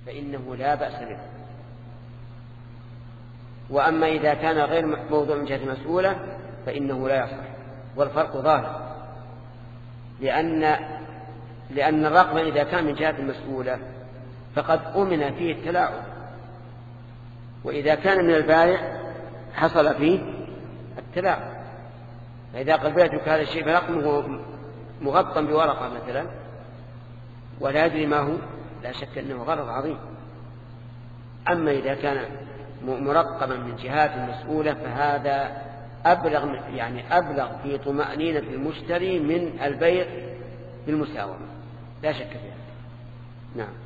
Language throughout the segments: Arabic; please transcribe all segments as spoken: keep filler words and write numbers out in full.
فإنه لا بأس به. وأما إذا كان غير موضوع من جهة مسؤولة فإنه لا يصح. والفرق ظاهر، لأن لأن الرقم إذا كان من جهة مسؤولة فقد أمن فيه التلاعب، وإذا كان من البائع حصل فيه التلاعب. فإذا قبلتك هذا الشيء فرقمه مغطى بورقة مثلا ولا يدري ما هو، لا شك أنه غلط عظيم. أما إذا كان مرقما من جهات مسؤولة فهذا أبلغ، يعني أبلغ في طمأنينة المشتري من البيع بالمساومة، لا شك فيها. نعم.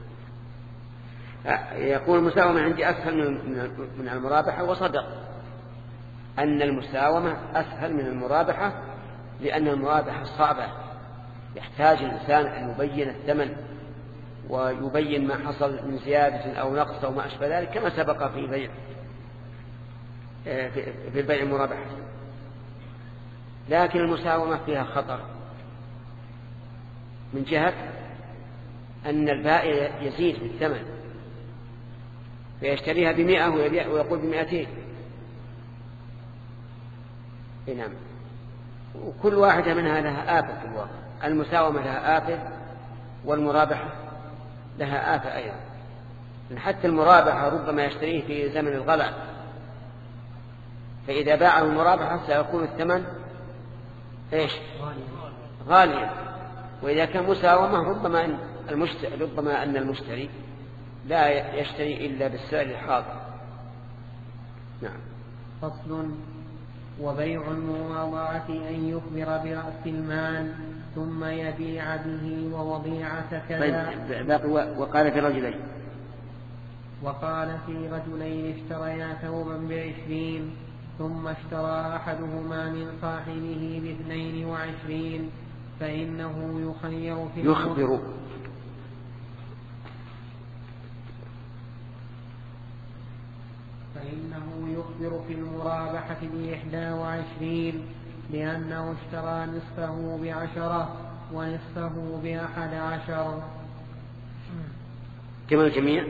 يقول المساومة عندي أسهل من المرابحة، وصدق أن المساومة أسهل من المرابحة، لأن المرابحة صعبة، يحتاج الإنسان أن يبين الثمن ويبين ما حصل من زيادة أو نقص أو ما أشبه ذلك، كما سبق في بيع في البيع المرابحة. لكن المساومة فيها خطر من جهة أن البائع يزيد في الثمن، فيشتريها بمئة ويقول بمئتين. نعم. وكل واحدة منها لها آفة في الواقع. المساومة لها آفة والمرابحة لها آفة أيضا. حتى المرابحة ربما يشتريه في زمن الغلاء، فإذا باعه المرابحة سيكون الثمن إيش؟ غاليا. وإذا كان مساومة ربما أن المشتري, ربما أن المشتري لا يشتري إلا بالسعر الحاضر. نعم. فصل. وبيع المواضعة أن يخبر برأس المال ثم يبيع به ووضيعة كذا. وقال في رجلين وقال في رجلين اشتريا ثوبا بعشرين ثم اشترى أحدهما من صاحبه باثنين وعشرين فإنه يخير في يخبر فإنه يخبر في المرابحة بإحدى وعشرين، لأنه اشترى نصفه بعشرة ونصفه بأحد عشر. كم الجميع؟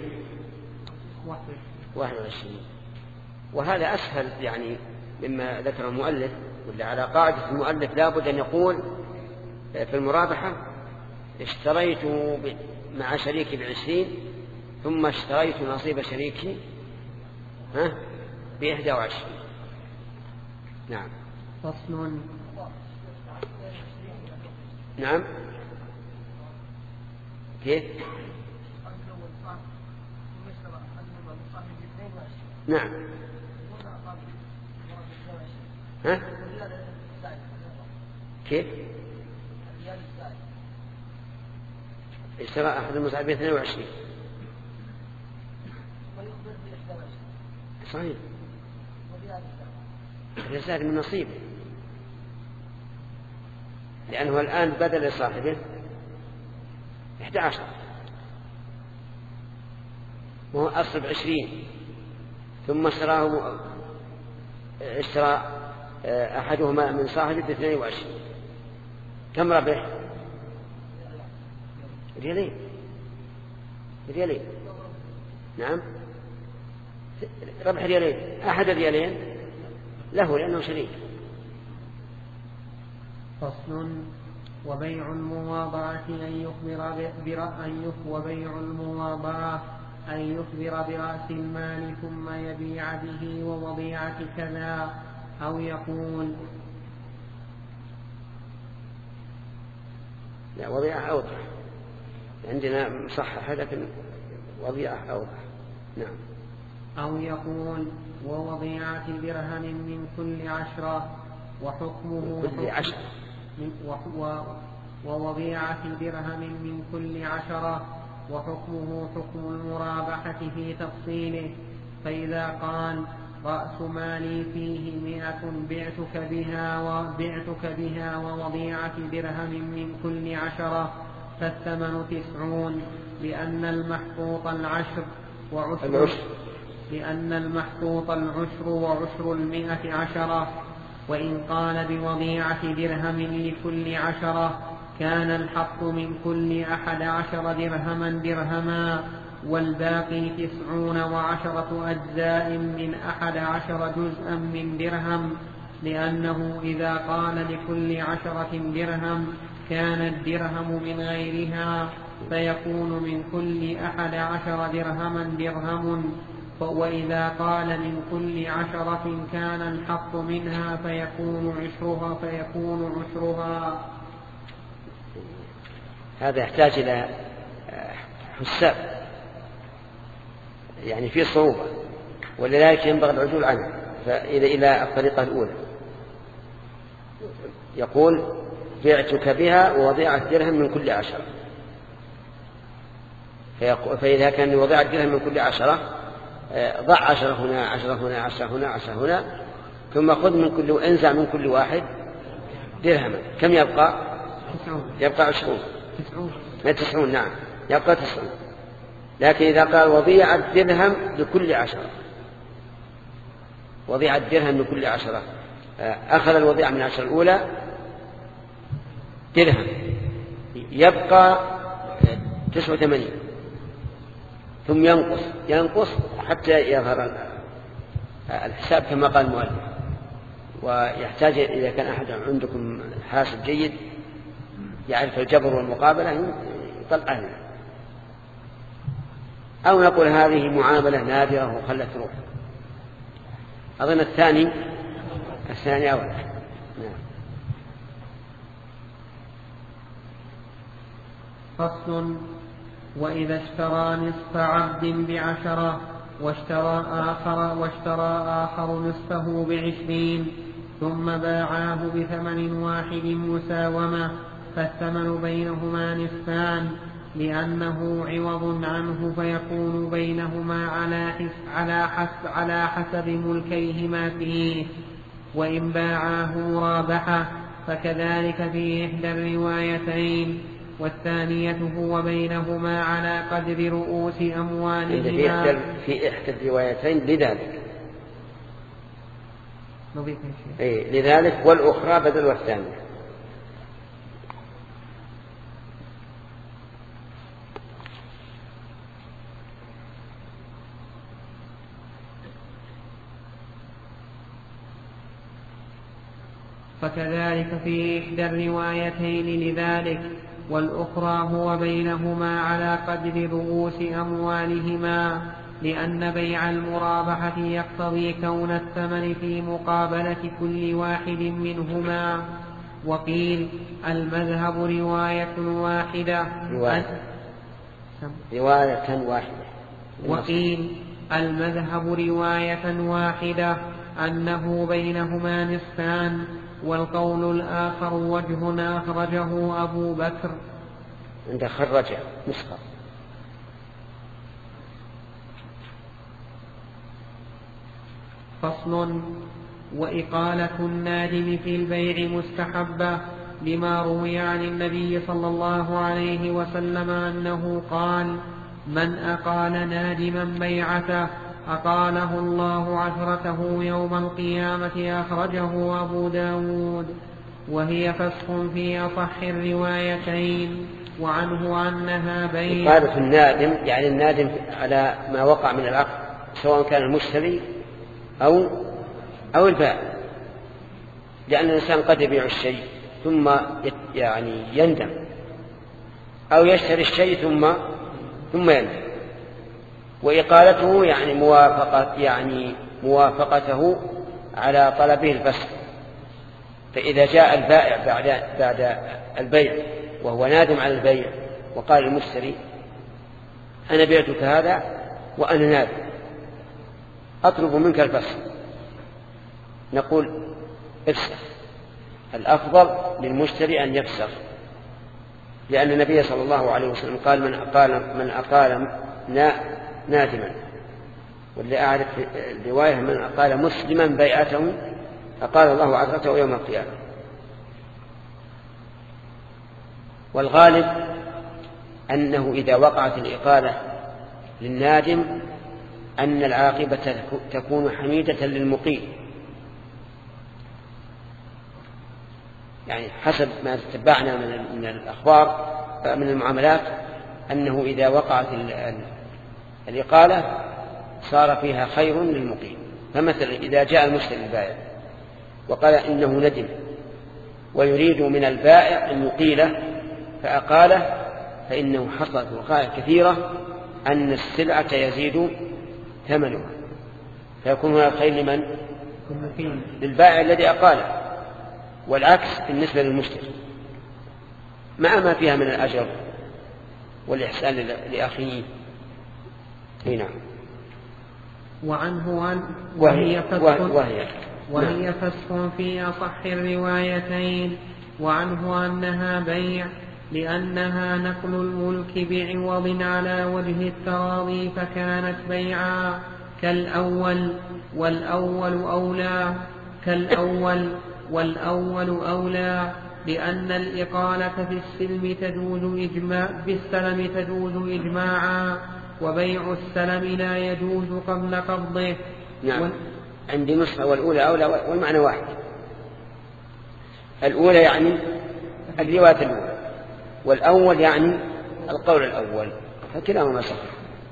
واحد وعشرين. وهذا أسهل يعني مما ذكر المؤلف، واللي على قاعدة المؤلف لابد أن يقول في المرابحة اشتريت مع شريكي بعشرين ثم اشتريت نصيب شريكي ها بإحدى وعشرين. نعم. فصل. نعم. كيف؟ نعم. ها؟ كيف؟ اشترى أحد المساعدين اثنين وعشرين. صحيح. الزاد من نصيبه، لأنه الآن بدل لصاحبه إحدى عشر، وهو أصل عشرين، ثم اشتراه اشترى أحدهما من صاحبه باثنين وعشرين. كم ربح؟ ريالين. ريالين. نعم. ربح ريالين. أحد ريالين له لأنه شريك. فصل. وبيع المواضعة أن يخبر برأي وبيع المواضعة أن يخبر برأس المال ثم يبيع به ووضيعة كذا، أو يقول لا وضيعة أوضح، عندنا مصححة لكن وضيعة أوضح. نعم. أو يقول ووضيعة درهم من كل عشرة وحكمه من كل عشرة ووضيعة درهم من كل عشرة وحكمه حكم المرابحة في تفصيله. فإذا قال رأس مالي فيه مئة بعتك بها وبعتك بها ووضيعة درهم من كل عشرة فالثمن تسعون، لأن المحقوق العشر وعشر لأن المحقوق العشر وعشر المئة عشرة. وإن قال بوضيعة درهم لكل عشرة كان الحق من كل أحد عشر درهما درهما، والباقي تسعون وعشرة أجزاء من أحد عشر جزءا من درهم، لأنه إذا قال لكل عشرة درهم كان الدرهم من غيرها، فيكون من كل أحد عشر درهما درهم، وإذا قال من كل عشرة كان الحق منها فيكون عشرها فيكون عشرها. هذا يحتاج إلى حساب، يعني في صعوبة، ولذلك ينبغي العدول عنه فإلى إلى الطريقة الأولى. يقول بعتك بها ووضيعة درهم من كل عشرة، فإذا كان وضيعة درهم من كل عشرة ضع عشرة هنا عشرة هنا عشرة هنا عشرة هنا، ثم خذ من كل انزع من كل واحد درهما. كم يبقى؟ يبقى عشرون. تسعون. نعم يبقى تسعون. لكن إذا قال وضيعة درهم لكل عشرة، وضيعة درهم لكل عشرة، أخذ الوضيعة من العشرة الأولى درهم، يبقى تسعة وثمانين، ثم ينقص ينقص حتى يظهر الحساب كما قال المؤلف. ويحتاج إذا كان أحد عندكم حاسب جيد يعرف الجبر والمقابلة يطلع عنه، أو نقول هذه معاملة نادرة وخلت روح. أظن الثاني الثاني أول. نعم. فصل. وإذا اشترى نصف عبد بعشرة واشترى آخر, واشترى آخر نصفه بعشرين ثم باعاه بثمن واحد مساومة، فالثمن بينهما نصفان لأنه عوض عنه، فيكون بينهما على حسب, على حسب, على حسب ملكيهما فيه. وإن باعاه رابحه فكذلك في إحدى الروايتين، والثانية هو بينهما على قدر رؤوس أموالهما. في إحدى الروايتين لذلك إيه لذلك والأخرى بدل والثانية. فكذلك في إحدى الروايتين لذلك، والأخرى هو بينهما على قدر رؤوس أموالهما، لأن بيع المرابحة يقتضي كون الثمن في مقابلة كل واحد منهما. وقيل المذهب رواية واحدة رواية, رواية واحدة وقيل المذهب رواية واحدة أنه بينهما نصفان. والقول الآخر وجه أخرجه أبو بكر عند خرج نسخة. فصل. وإقالة النادم في البيع مستحبة، لما روي عن النبي صلى الله عليه وسلم أنه قال: من أقال نادما بيعته أقاله الله عثرته يوم القيامة. أخرجه أبو داود، وهي فسخ في أصح الروايتين، وعنه أنها بيع. إقالة النادم يعني النادم على ما وقع من العقد، سواء كان المشتري أو أو البائع، لأن الإنسان قد يبيع الشيء ثم يعني يندم، أو يشتري الشيء ثم ثم يندم. وإقالته يعني موافقة يعني موافقته على طلبه الفسخ. فإذا جاء البائع بعد بعد البيع وهو نادم على البيع وقال المشتري: أنا بعتك هذا وأنا نادم، أطلب منك الفسخ، نقول افسخ. الأفضل للمشتري أن يفسخ، لأن النبي صلى الله عليه وسلم قال: من أقال من أقال نادما. واللي أعرف الرواية: من أقال مسلما بيعته أقال الله عثرته يوم القيامة. والغالب أنه إذا وقعت الإقالة للنادم أن العاقبة تكون حميدة للمقيم، يعني حسب ما تتبعنا من الأخبار من المعاملات أنه إذا وقعت الإقالة صار فيها خير للمقيم. فمثلا إذا جاء المشتري البائع وقال إنه ندم ويريد من البائع أن يقيله فأقاله، فإنه حصلت وقائع كثيرة أن السلعة يزيد ثمنها، فيكون هذا خير لمن؟ للبائع الذي أقاله، والعكس بالنسبة للمشتري مع ما فيها من الأجر والإحسان لأخيه. هنا وعنه أن وهي فسخ وهي, وهي فسخ في أصح الروايتين. وعنه أنها بيع لأنها نقل الملك بعوض على وجه التراضي فكانت بيعا كالأول والأول أولى كالأول والأول أولى لأن الإقالة في السلم تجوز إجماع بالسلم تجوز إجماعا، وبيع السلم لا يجوز قبل قبضه. نعم. و... عندي نسخة والأولى أولى والمعنى واحد. الأولى يعني الرواية الأولى، والأول يعني القول الأول، فكلاهما صح.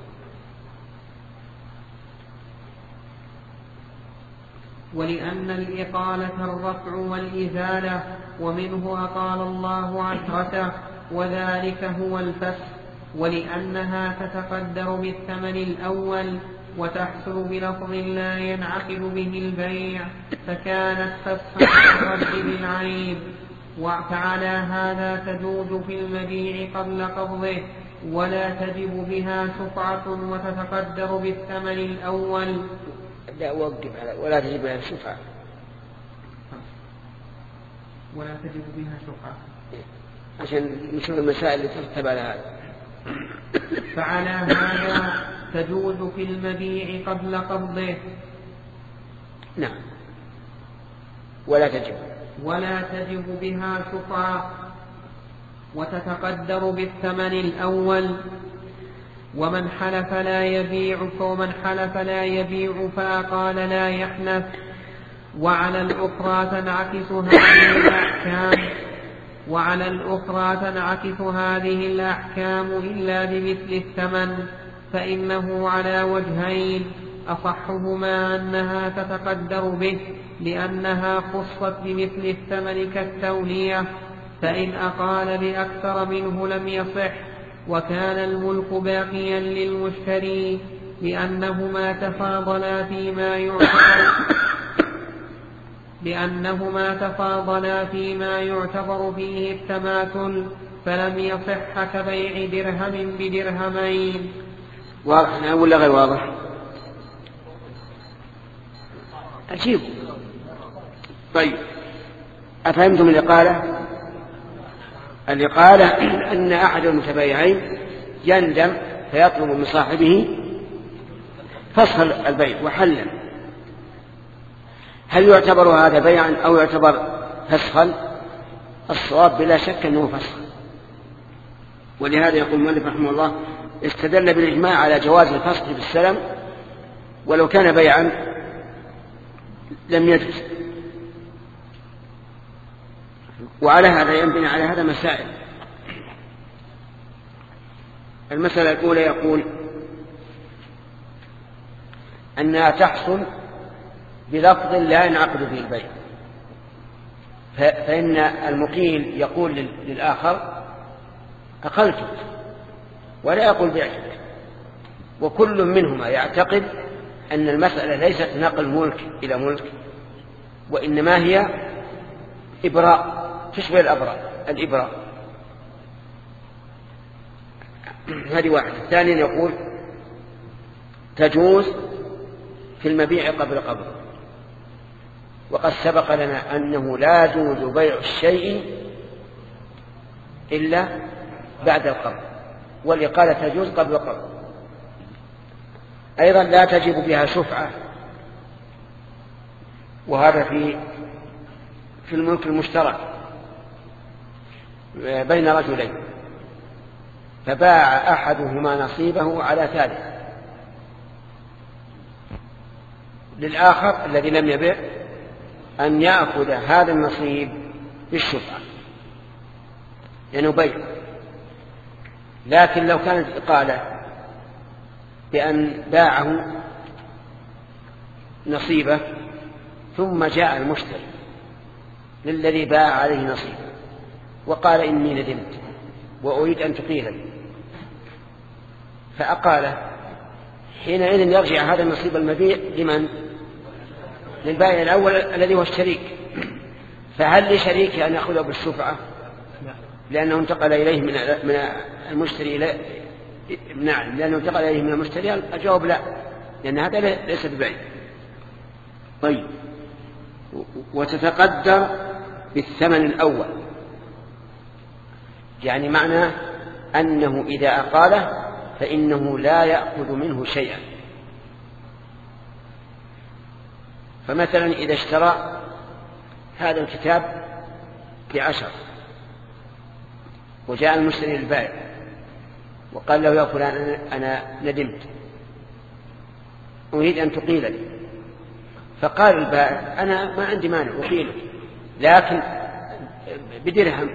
ولأن الإقالة الرفع والإزالة، ومنه أقال الله عشرته وذلك هو الفسخ. ولأنها تتقدر بالثمن الأول وتحصل بلفظ لا ينعقد به البيع فكانت فسخا كالرد بالعيب. فعلى هذا تجوز في المبيع قبل قبضه ولا تجب بها شفعة وتتقدر بالثمن الأول. لا أوقف على ولا تجب بها شفعة ولا تجب بها شفعة عشان نشوف المسائل اللي ترتب على هذا. فعلى هذا تجوز في المبيع قبل قبضه. نعم. ولا تجب ولا تجب بها شفعة وتتقدر بالثمن الأول. ومن حلف لا يبيع فمن حلف لا يبيع فقال لا يحنث. وعلى الأخرى تنعكس هذه الأحكام وعلى الأخرى تنعكس هذه الأحكام إلا بمثل الثمن، فإنه على وجهين: أصحهما أنها تتقدر به لأنها خصت بمثل الثمن كالتولية، فإن أقال بأكثر منه لم يصح وكان الملك باقيا للمشتري لأنهما تفاضلا فيما يعتبر لأنهما تفاضلا فيما يعتبر فيه التماثل، فلم يصح كبيع درهم بدرهمين. واضح ولا غير واضح؟ أجيب. طيب، أفهمتم الإقالة؟ الإقالة أن أحد المتبايعين يندم فيطلب من صاحبه فسخ البيع وحلا. هل يعتبر هذا بيعا أو يعتبر فسخا؟ الصواب بلا شك أنه فسخ. ولهذا يقول المؤلف رحمه الله: استدل بالإجماع على جواز الفسخ بالسلم ولو كان بيعا لم يجوز. وعلى هذا ينبني على هذا مسائل. المسألة الأولى يقول أنها تحصل بلفظ لا ينعقد به البيع، فإن المقيل يقول للآخر أقلتك ولا يقول بعتك، وكل منهما يعتقد أن المسألة ليست نقل ملك إلى ملك، وإنما هي إبراء تشبه الأبراء الإبراء. هذه واحدة. ثانيا يقول تجوز في المبيع قبل قبض، وقد سبق لنا أنه لا يجوز بيع الشيء إلا بعد القبض، والإقالة تجوز قبل القبض. أيضا لا تجب بها شفعة، وهذا في في الملك المشترك بين رجلين، فباع أحدهما نصيبه على ثالث للآخر الذي لم يبع أن يأخذ هذا النصيب بالشفعة لأنه بيع. لكن لو كانت إقالة بأن باعه نصيبه ثم جاء المشتري للذي باع عليه نصيبه وقال إني ندمت وأريد أن تقيلني، فأقاله، حينئذ يرجع هذا النصيب المبيع لمن؟ للبائع الأول الذي هو الشريك. فهل لشريكه أن يأخذه بالشفعة لأنه انتقل إليه من المشتري إلى نعم لأنه انتقل إليه من المشتري؟ الجواب لا، لأن هذا ليس ببيع. طيب، وتتقدر بالثمن الأول، يعني معنى أنه إذا أقاله فإنه لا يأخذ منه شيئا. فمثلا إذا اشترى هذا الكتاب بعشر وجاء المشتري للبائع وقال له يا فلان أنا ندمت أريد أن تقيلني، فقال البائع أنا ما عندي مانع أقيلك لكن بدرهم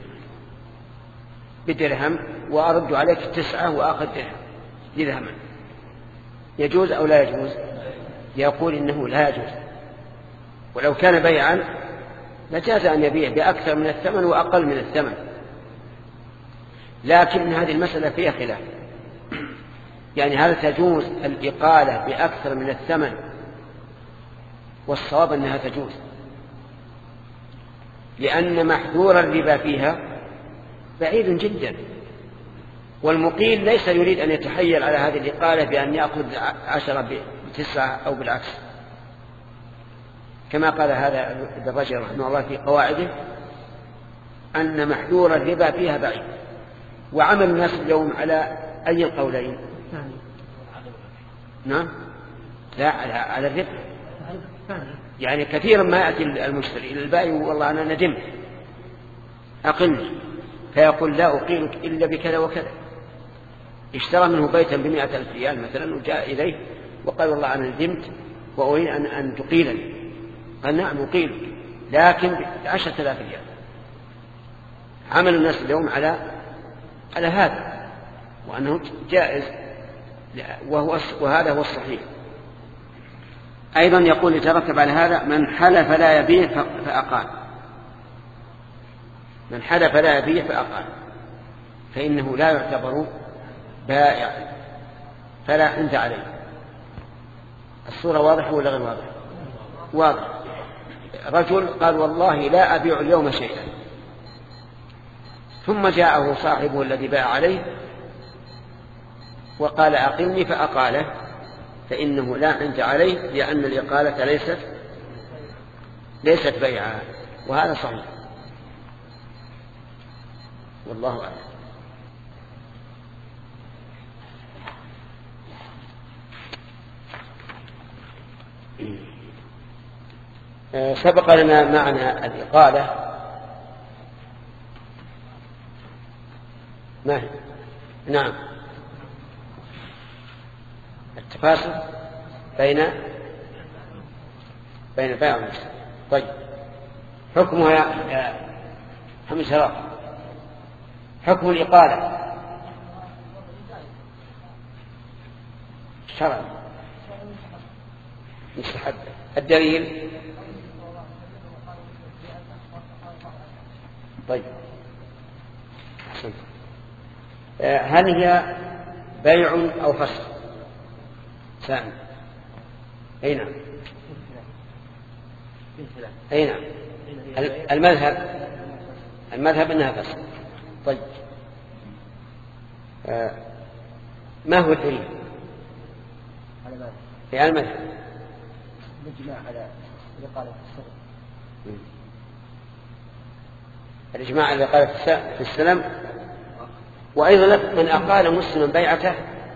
بدرهم وأرد عليك تسعة وآخذ درهم درهما، يجوز أو لا يجوز؟ يقول إنه لا يجوز، ولو كان بيعا لجاز أن يبيع بأكثر من الثمن وأقل من الثمن، لكن هذه المسألة فيها خلاف، يعني هل تجوز الإقالة بأكثر من الثمن؟ والصواب أنها تجوز، لأن محذور الربا فيها بعيد جدا، والمقيل ليس يريد أن يتحيل على هذه الإقالة بأن يأخذ عشرة بتسعة أو بالعكس، كما قال هذا الرجل رحمه الله في قواعده أن محذور الربا فيها بعيد. وعمل الناس اليوم على أي القولين؟ نعم لا على الربا، يعني كثيرا ما يأتي المشتري إلى البائع والله أنا ندمت أقلني، فيقول لا أقيلك إلا بكذا وكذا. اشترى منه بيتا بمئة ألف ريال مثلا وجاء إليه وقال والله أنا ندمت وأريد أن, أن تقيلني، قال نعم أقيلك لكن بعشرة آلاف ريال. عمل الناس اليوم على على هذا وأنه جائز، وهو وهذا هو الصحيح. أيضا يقول يترتب على هذا من حلف لا يبيع فأقال، من حلف لا يبيع فأقال فإنه لا يعتبر بائع فلا أنت عليه. الصورة واضحة ولا غير واضحة؟ واضح. رجل قال والله لا أبيع اليوم شيئا، ثم جاءه صاحبه الذي باع عليه وقال أقلني فأقاله، فإنه لا أنت عليه، لأن الإقالة ليست ليست بيعا، وهذا صحيح والله أعلم. سبق لنا معنى الإقالة ما هي؟ نعم التفاصل بين بين البائع والمشتري. طيب حكمها يا محمد شرف، حكم الإقالة شرعا مستحب. الدليل طيب أحسنت. هل هي بيع أو فسخ؟ سامي أي نعم أي نعم المذهب المذهب أنها فسخ. طيب آه ما هو الدليل؟ في المذهب الإجماع على الإقالة في السلم، الإجماع على الإقالة في السلم، وأيضا من أقال مسلما بيعته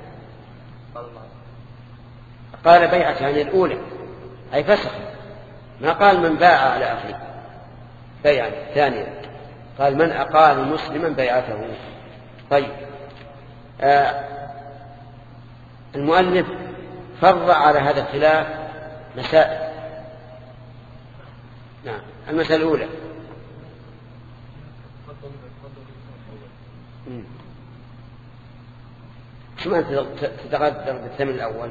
قال بيعته عن الأولى أي فسخ، ما قال من باع على أخيه بيعا ثانيا، قال من أقال مسلما بيعته. طيب آه المؤلف فرع على هذا الخلاف مسائل. نعم المسألة الأولى شو ما تتغذر بالثمن الأول؟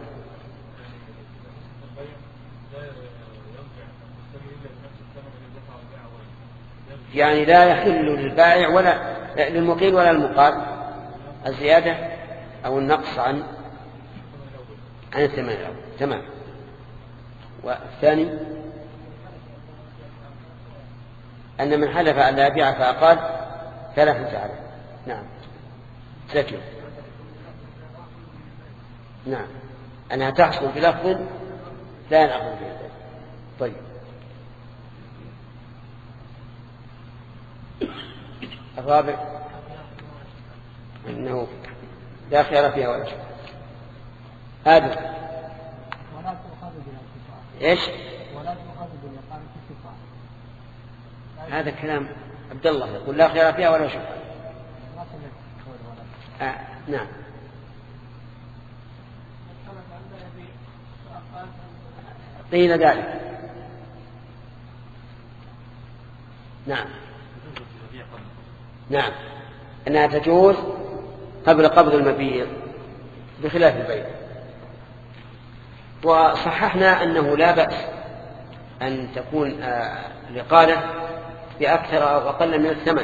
يعني لا يحل للبائع ولا للمقيل ولا المقال الزيادة أو النقص عن عن الثمن الأول. تمام. والثاني أن من حلف أن لا يبيع فأقال فلا حنث عليه. نعم. سكن. نعم. أنها تحصل بلفظ لا نأخذ به. طيب. الرابع أنه لا خيار فيها ولا شيء. هذا ولا تؤخذ بالانتصار. إيش؟ ولا تؤخذ بالإقامة الانتصار. هذا كلام عبد الله يقول لا خيار فيها ولا شيء. آه. نعم. قيل ذلك. نعم. نعم. أنها تجوز قبل قبض المبيع بخلاف البيع. وصححنا أنه لا بأس أن تكون الإقالة بأكثر أو أقل من الثمن،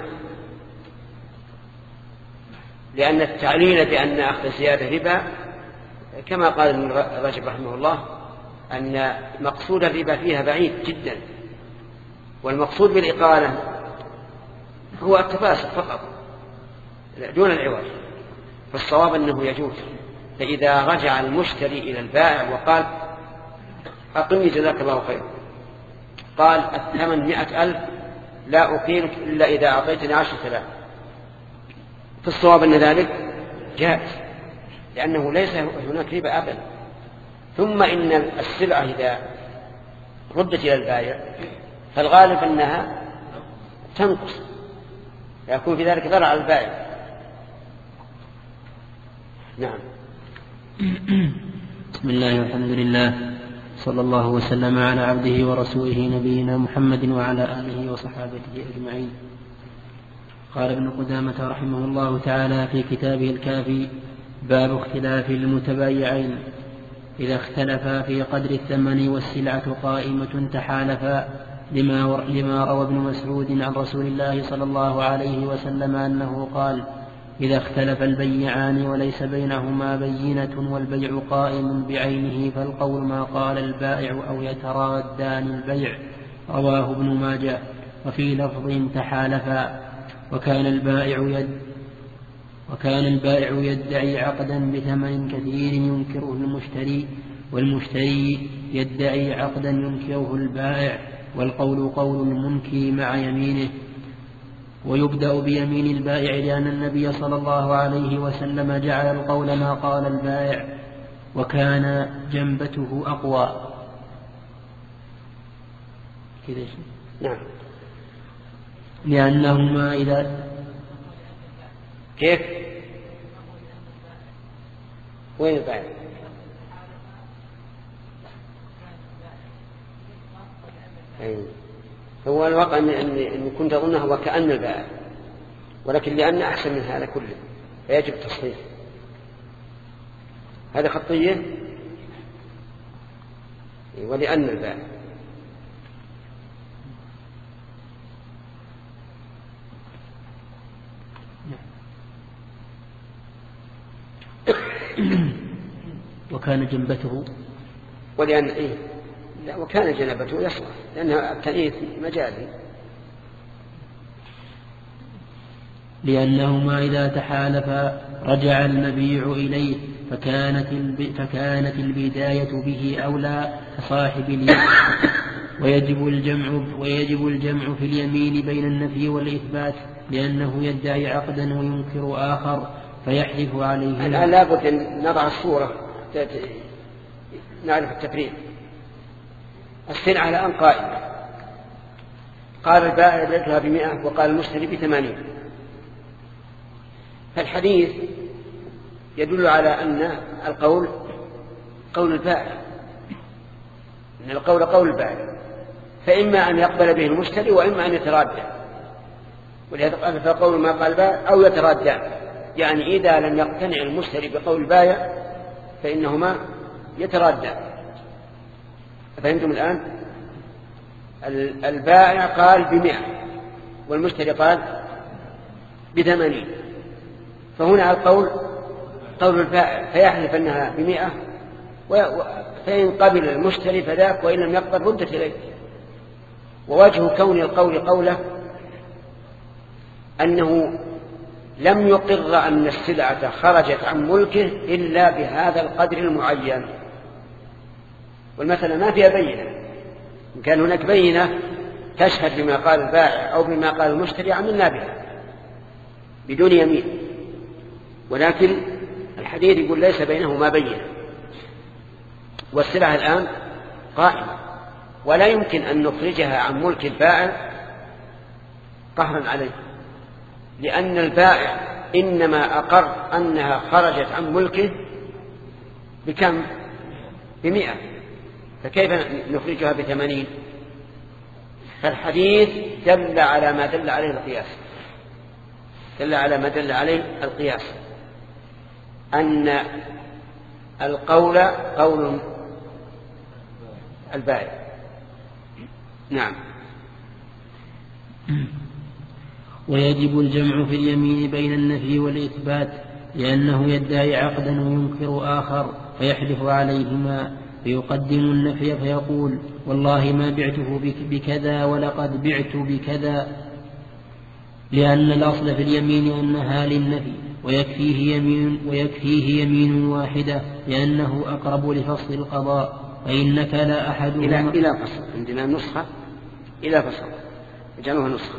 لأن التعليل بأن أخذ الزيادة ربا كما قال ابن رجب رحمه الله أن مقصود الربا فيها بعيد جدا، والمقصود بالإقالة هو التفاسد فقط دون العوض. فالصواب أنه يجوز. فإذا رجع المشتري إلى البائع وقال أقمني جزاك الله خير، قال الثمن مئة ألف لا أقيمك إلا إذا أعطيتني عشر آلاف، فالصواب أن ذلك جائز لأنه ليس هناك ربا أبدا. ثم إن السلعة إذا ردت إلى البائع فالغالب أنها تنقص، يكون في ذلك ضرر على البائع. نعم. بسم الله والحمد لله، صلى الله وسلم على عبده ورسوله نبينا محمد وعلى آله وصحابته أجمعين. قال ابن قدامة رحمه الله تعالى في كتابه الكافي: باب اختلاف المتبايعين إذا اختلفا في قدر الثمن والسلعة قائمة تحالفا، لما, لما روى ابن مسعود عن رسول الله صلى الله عليه وسلم أنه قال: إذا اختلف البيعان وليس بينهما بينة والبيع قائم بعينه فالقول ما قال البائع أو يترادان البيع. رواه ابن ماجه. وفي لفظ تحالفا. وكان البائع يد وكان البائع يدعي عقدا بثمن كثير ينكره المشتري، والمشتري يدعي عقدا ينكره البائع، والقول قول المنكي مع يمينه. ويبدأ بيمين البائع لأن النبي صلى الله عليه وسلم جعل القول ما قال البائع، وكان جنبته أقوى. كذا نعم. لأنهما إذا كيف؟ وين البائع؟ أي. هو الواقع أن أن كنت أظنه وكأن البائع، ولكن لأن أحسن من هذا كله فيجب التصحيح. هذا خطية ولأن البائع. وكان جنبته ولأن إيه؟ لا، وكان جنبته يصلح لأن التأنيث مجازي. لأنهما إذا تحالفا رجع المبيع إليه فكانت فكانت البداية به أولى كصاحب اليد. ويجب الجمع ويجب الجمع في اليمين بين النفي والإثبات، لأنه يدعي عقدا وينكر آخر فيحلف عليه. الآن لابد أن نضع الصورة نعرف التفريق. السلعة الآن قائمة، قال البائع بعتها بمئة وقال المشتري بثمانين، فالحديث يدل على أن القول قول البائع، أن القول قول البائع، فإما أن يقبل به المشتري وإما أن يترادى، ولهذا قال فالقول ما قال البائع أو يترادى. يعني إذا لم يقتنع المشتري بقول البائع فإنهما يترادان. فهمتم الآن؟ البائع قال بمئة والمشتري قال بثمانين، فهنا القول قول البائع فيحلف أنها بمئة، فإن قبل المشتري فذاك، وإن لم يقبل ردت إليه. ووجه كون القول قوله أنه لم يقر أن السلعة خرجت عن ملكه إلا بهذا القدر المعين، والمسألة ما فيها بينة. إن كان هناك بينة تشهد بما قال البائع أو بما قال المشتري عملنا بها بدون يمين، ولكن الحديث يقول ليس بينهما بينة، والسلعة الآن قائمة ولا يمكن أن نخرجها عن ملك البائع قهرا عليه، لأن البائع إنما أقر أنها خرجت عن ملكه بكم؟ بمئة، فكيف نخرجها بثمانين؟ فالحديث دل على ما دل عليه القياس، دل على ما دل عليه القياس أن القول قول البائع. نعم. ويجب الجمع في اليمين بين النفي والإثبات، لأنه يدعي عقدا وينكر آخر فيحلف عليهما، فيقدم النفي فيقول والله ما بعته بكذا ولقد بعت بكذا، لأن الأصل في اليمين أنها للنفي، ويكفيه يمين, ويكفيه يمين واحدة لأنه أقرب لفصل القضاء. فإنك لا أحدهما إلى, إلى فصل. عندنا نسخة إلى فصل جمعها نسخة.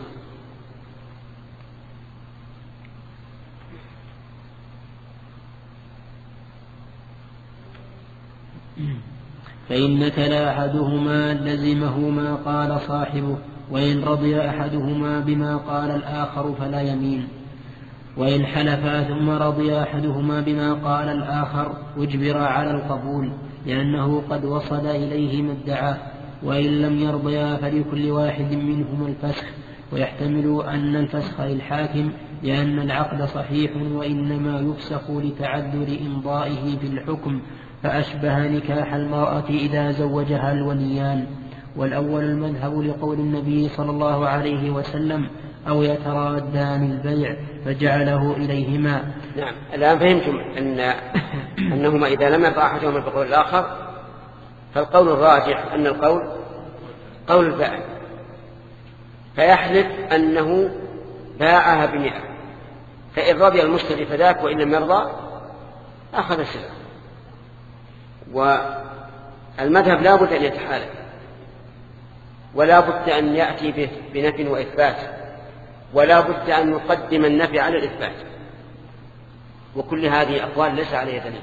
فإنك لا أحدهما لزمه ما قال صاحبه، وإن رضي أحدهما بما قال الآخر فلا يمين، وإن حلفا ثم رضي أحدهما بما قال الآخر أجبر على القبول، لأنه قد وصل إليه ما ادعى، وإن لم يرضيا فلكل واحد منهما الفسخ. ويحتمل أن الفسخ للحاكم لأن العقد صحيح وإنما يفسخ لتعذر إمضائه في الحكم، فأشبه نكاح المرأة إذا زوجها الوليان. والأول المذهب لقول النبي صلى الله عليه وسلم أو يترادان البيع فجعله إليهما. نعم. الآن فهمتم أن أنهما إذا لم يقع أحدهما بقول الآخر فالقول الراجح أن القول قول البائع، فيحلف أنه باعها بمئة، فإن رضي المشتري فذاك، وإن لم يرضى أخذ السلعة. والمذهب لا بد أن يتحالف، ولا بد أن يأتي بنفي وإثبات، ولا بد أن يقدم النفي على الإثبات، وكل هذه أقوال ليس عليها دليل.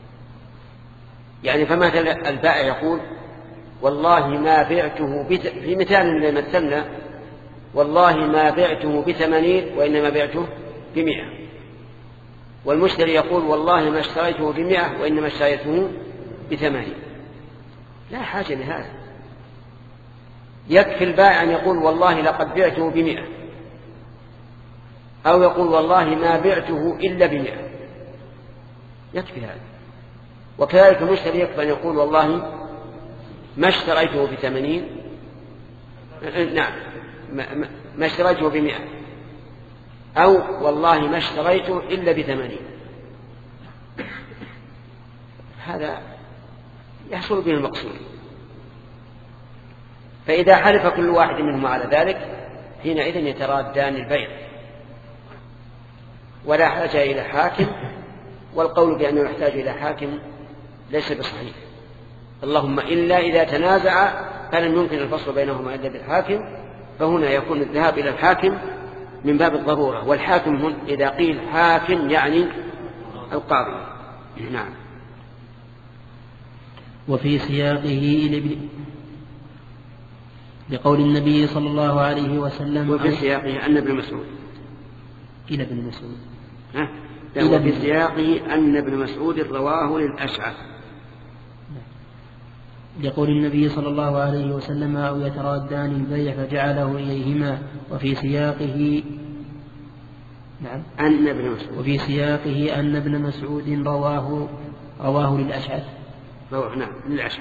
يعني فمثلا البائع يقول والله ما بعته بت... في مثال اللي مثلنا والله ما بعته بثمانين وإنما بعته بمئة، والمشتري يقول والله ما اشتريته بمئة وإنما اشتريته بثمانين. لا حاجة لهذا، يكفي البائع أن يقول والله لقد بعته بمئة، أو يقول والله ما بعته إلا بمئة، يكفي هذا. وكذلك المشتري يكفي أن يقول والله ما اشتريته بثمانين، نعم ما اشتريته بمئة، أو والله ما اشتريته إلا بثمانين. هذا يحصل به المقصود. فإذا حلف كل واحد منهما على ذلك حينئذ يترادان البيع، ولا حاجة إلى حاكم، والقول بأنه يحتاج إلى حاكم ليس بصحيح، اللهم إلا إذا تنازع فلم يمكن الفصل بينهما إلا بالحاكم، فهنا يكون الذهاب إلى الحاكم من باب الضرورة، والحاكم هنا إذا قيل حاكم يعني القاضي. نعم. وفي سياقه لقول النبي صلى الله عليه وسلم وفي سياقه أن ابن مسعود إلى ابن مسعود ها؟ وفي سياقه أن ابن مسعود رواه للأشعث لقول النبي صلى الله عليه وسلم أو يترادان البيع فجعله إليهما. وفي سياقه نعم. أن ابن مسعود. وفي سياقه أن ابن مسعود رواه رواه للأشعث. نعم للأشعث.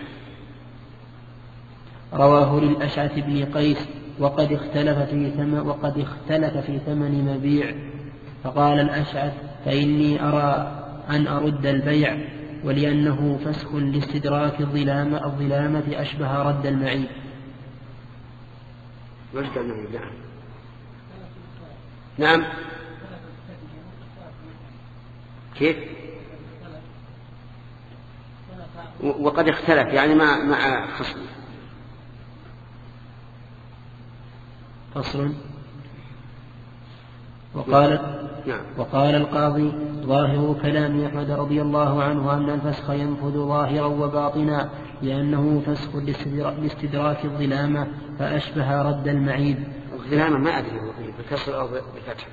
رواه للأشعث بن قيس وقد اختلف في ثمن وقد اختلف في ثمن مبيع، فقال الأشعث: فإني أرى أن أرد البيع، ولأنه فسخ لاستدراك الظلام الظلامة أشبه رد المعيب. رد المعيب. نعم. نعم. كيف؟ وقد اختلف يعني مع مع خصم. فصل. وقال نعم. وقال القاضي: ظاهر كلام أحمد رضي الله عنه أن الفسخ ينفذ ظاهرا وباطنا، لأنه فسخ لاستدراك الظلامة فأشبه رد المعيب. الظلامة ما أدري بكسر أو بفتح.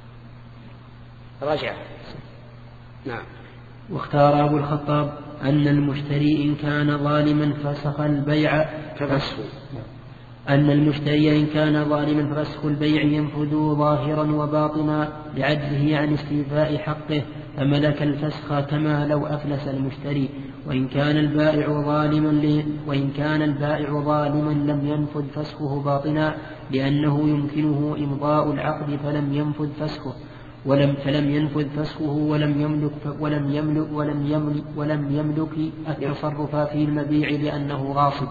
رجع. نعم. واختار أبو الخطاب أن المشتري إن كان ظالما فسخ البيع ففسخ أن المشتري إن كان ظالما ففسخ البيع ينفذ ظاهرا وباطنا لعجزه عن استيفاء حقه، فملك الفسخ كما لو أفلس المشتري. وإن كان البائع ظالما وإن كان البائع ظالما لم ينفذ فسخه باطنا، لأنه يمكنه إمضاء العقد فلم ينفذ فسخه ولم فلم ينفذ فسخه ولم يملك ولم يملك ولم يملك ولم يملك التصرف في المبيع لأنه غاصب.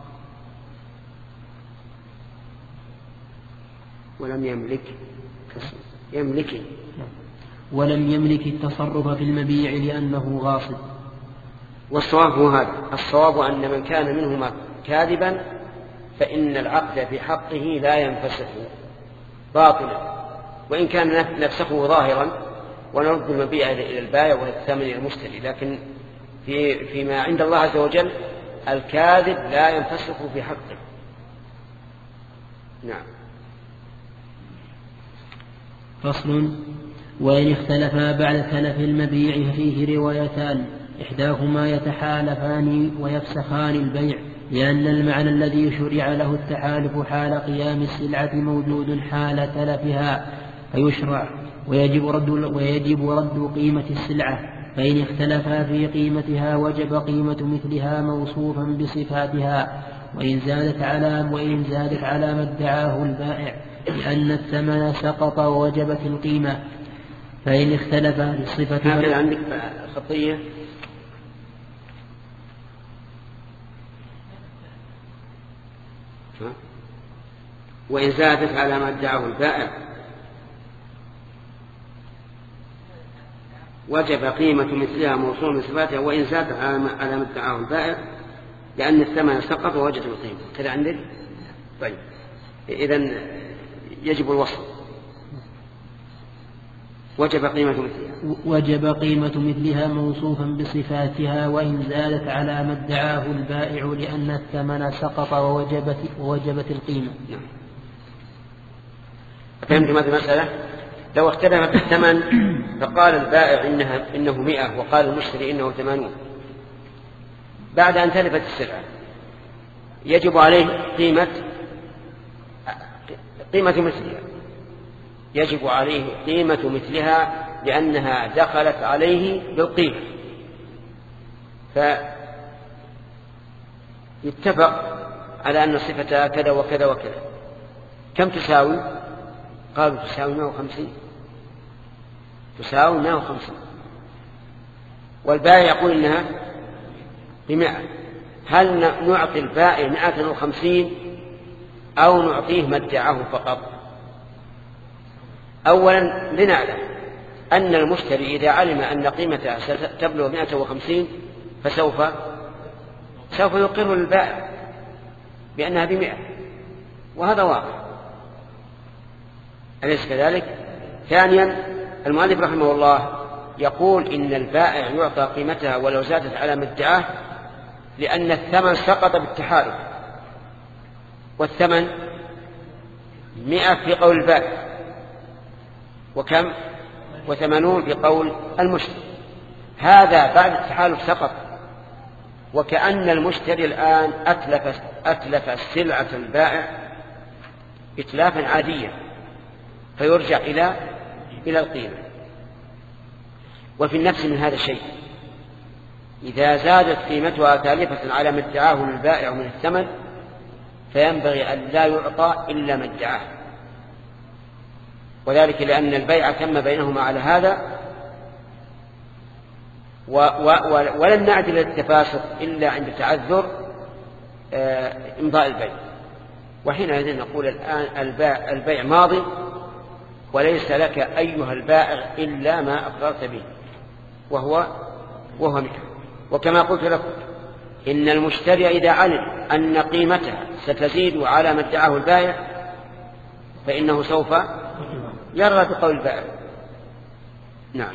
ولم يملك يملك ولم يملك التصرف في المبيع لأنه غاصب. والصواب هو هذا. الصواب أن من كان منهما كاذبا فإن العقد في حقه لا ينفسخ باطلا، وإن كان نفسخه ظاهرا ونرد المبيع إلى البائع والثمن إلى المشتري، لكن في فيما عند الله عز وجل الكاذب لا ينفسخ في حقه. نعم. فصل. وإن اختلفا بعد تلف المبيع فيه روايتان، إحداهما يتحالفان ويفسخان البيع، لأن المعنى الذي شرع له التحالف حال قيام السلعة موجود حال تلفها فيشرع، ويجب رد, ويجب رد قيمة السلعة. فإن اختلفا في قيمتها وجب قيمة مثلها موصوفا بصفاتها، وإن زادت على وإن زادت على ما ادعاه البائع لأن الثمن سقط ووجبت القيمة. فإن اختلف الصفة. هكذا عندك خطية. وإن زادت على ما ادعاه البائع وجب قيمة مثلها موصول بصفاتها، وإن زادت على ما ادعاه البائع لأن الثمن سقط ووجبت القيمة. كذا عندك. طيب إذن يجب الوصل. وجب قيمة مثلها وجب قيمة مثلها موصوفا بصفاتها، وإن زادت على ما ادعاه البائع لأن الثمن سقط ووجبت, ووجبت القيمة. نعم. فهمت ماذا المسألة؟ لو اختلف في الثمن فقال البائع إنها إنه مئة وقال المشتري إنه ثمانون، بعد أن تلفت السلعة يجب عليه قيمة قيمة مثلها يجب عليه قيمة مثلها لأنها دخلت عليه بالقيمة. فيتفق على أن صفتها كذا وكذا وكذا. كم تساوي؟ قالوا تساوي مئة وخمسين. تساوي مئة وخمسين والبائع يقول إنها بمئة. هل نعطي البائع مئة وخمسين أو نعطيه ما ادعاه فقط؟ أولا لنعلم أن المشتري إذا علم أن قيمتها ستبلغ مئة وخمسين فسوف سوف يقر البائع بأنها بمئة، وهذا واضح، أليس كذلك؟ ثانيا المؤلف رحمه الله يقول إن البائع يعطى قيمتها ولو زادت على ما ادعاه لأن الثمن سقط بالتحالف، والثمن مئة في قول البائع وكم وثمانون في قول المشتري. هذا بعد التحالف سقط، وكأن المشتري الآن أتلف, أتلف السلعة البائع إتلافا عاديا، فيرجع إلى إلى القيمة. وفي النفس من هذا الشيء إذا زادت قيمتها تالفة على ما ادعاه البائع من الثمن فينبغي أن لا يعطى إلا ما ادعاه، وذلك لأن البيع تم بينهما على هذا، و و ولن نعدل التفاسق إلا عند تعذر إمضاء البيع، وحينئذ نقول الآن البيع, البيع ماضي وليس لك أيها البائع إلا ما أقررت به وهو وهو مثل. وكما قلت لكم إن المشتري إذا علم أن قيمتها ستزيد على ما ادعاه البائع فإنه سوف يرضى بقول البائع. نعم.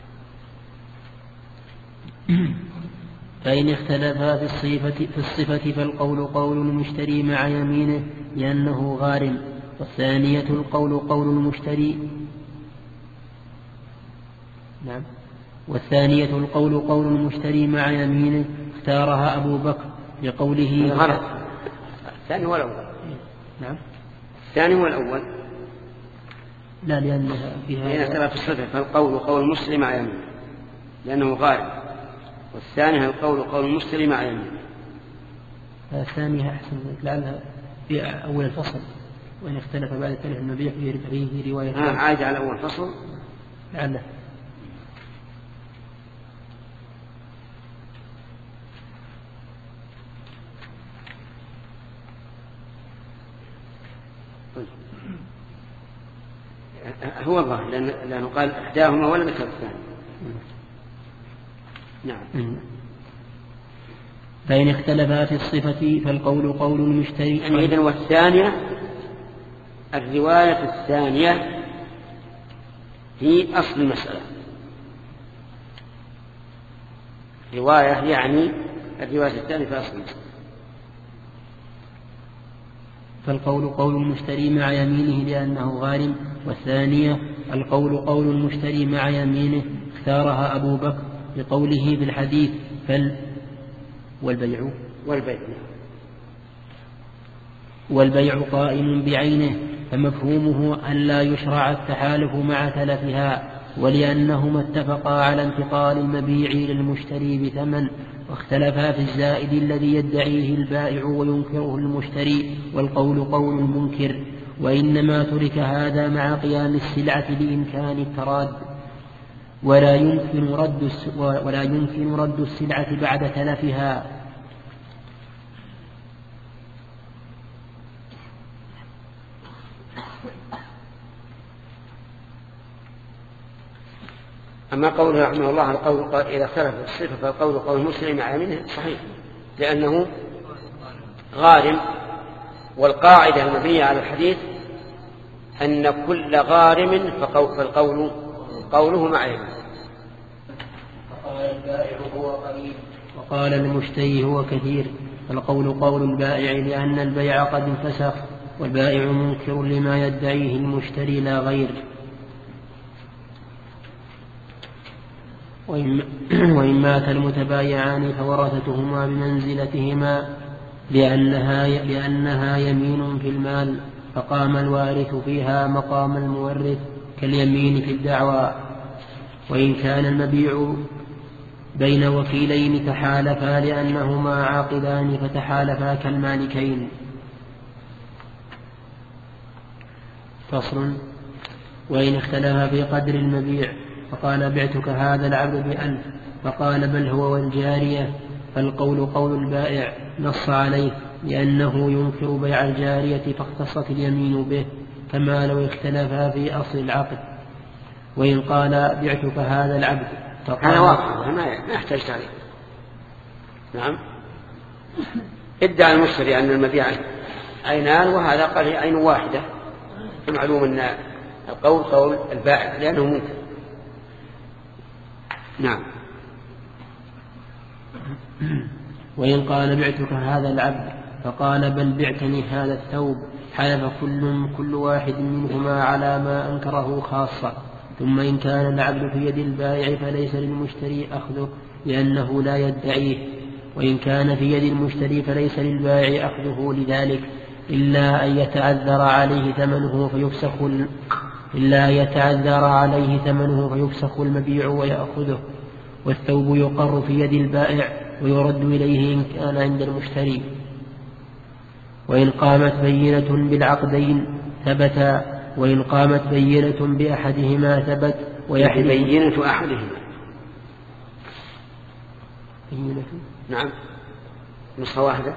فإن اختلفا في الصفة, في الصفة فالقول قول المشتري مع يمينه لأنه غارم، والثانية القول قول المشتري نعم والثانية القول قول المشتري مع يمينه اختارها أبو بكر لقوله غلط. الثاني هو الأول. نعم الثاني هو الأول. لا لأنها فيها حين اختلف في الصفة فالقول قول المسلم مع يمينه لأنه غارم، والثاني القول قول المشتري مع يمينه. الثانية أحسن لعلها في أول الفصل، وإن اختلف بعد تلف المبيع في رواية آه عاد على أول فصل لعله. هو الله لأنه قال إحداهما ولم يذكر الثاني. نعم. فإن اختلفا في الصفة فالقول قول المشتري. يعني إذن والثانية الرواية الثانية في أصل المسألة. رواية يعني الرواية الثانية في أصل المسألة. فالقول قول المشتري مع يمينه لأنه غارم، والثانية القول قول المشتري مع يمينه اختارها أبو بكر لقوله بالحديث فل والبيع والبيع والبيع قائم بعينه، فمفهومه أن لا يشرع التحالف مع تلفها، ولأنهما اتفقا على انتقال المبيع للمشتري بثمن، واختلفا في الزائد الذي يدعيه البائع وينكره المشتري، والقول قول المنكر، وإنما ترك هذا مع قيام السلعة بإمكان التراد، ولا يمكن رد ولا يمكن رد السلعة بعد تلفها. أما قوله رحمه الله القول إذا اختلف الصفة فالقول قول المسلم مع يمينه صحيح، لأنه غارم، والقاعدة المبنية على الحديث أن كل غارم فالقول قوله مع يمينه. فقال البائع هو قليل وقال المشتري هو كثير، فالقول قول البائع لأن البيع قد انفسخ، والبائع منكر لما يدعيه المشتري لا غير. وإن مات المتبايعان فورثتهما بمنزلتهما لأنها, لأنها يمين في المال، فقام الوارث فيها مقام المورث كاليمين في الدعوى. وإن كان المبيع بين وكيلين تحالفا لأنهما عاقدان فتحالفا كالمالكين. فصل. وإن اختلف في قدر المبيع فقال بعتك هذا العبد بألف، فقال بل هو والجارية، فالقول قول البائع نص عليه لأنه ينكر بيع الجارية فاختصت اليمين به، كما لو اختلفا في أصل العقد. وإن قال بعتك هذا العبد هذا واقع ما يحتاج تعليق. نعم. ادعى المشتري أن المبيع عينان وهذا قال عين واحدة، فمعلوم أن القول قول البائع لأنه منكر. نعم. وإن قال بعتك هذا العبد فقال بل بعتني هذا الثوب، حلف كل, كل واحد منهما على ما أنكره خاصة. ثم إن كان العبد في يد البائع فليس للمشتري أخذه لأنه لا يدعيه، وإن كان في يد المشتري فليس للبائع أخذه لذلك، إلا أن يتعذر عليه ثمنه فيفسخ, إلا أن يتعذر عليه ثمنه فيفسخ المبيع ويأخذه، والثوب يقر في يد البائع ويرد إليه إن كان عند المشتري. وإن قامت بينة بالعقدين ثبتا، وإن قامت بينة بأحدهما ثبت ويحلف. بينة أحدهما بينة نعم نسخة واحدة.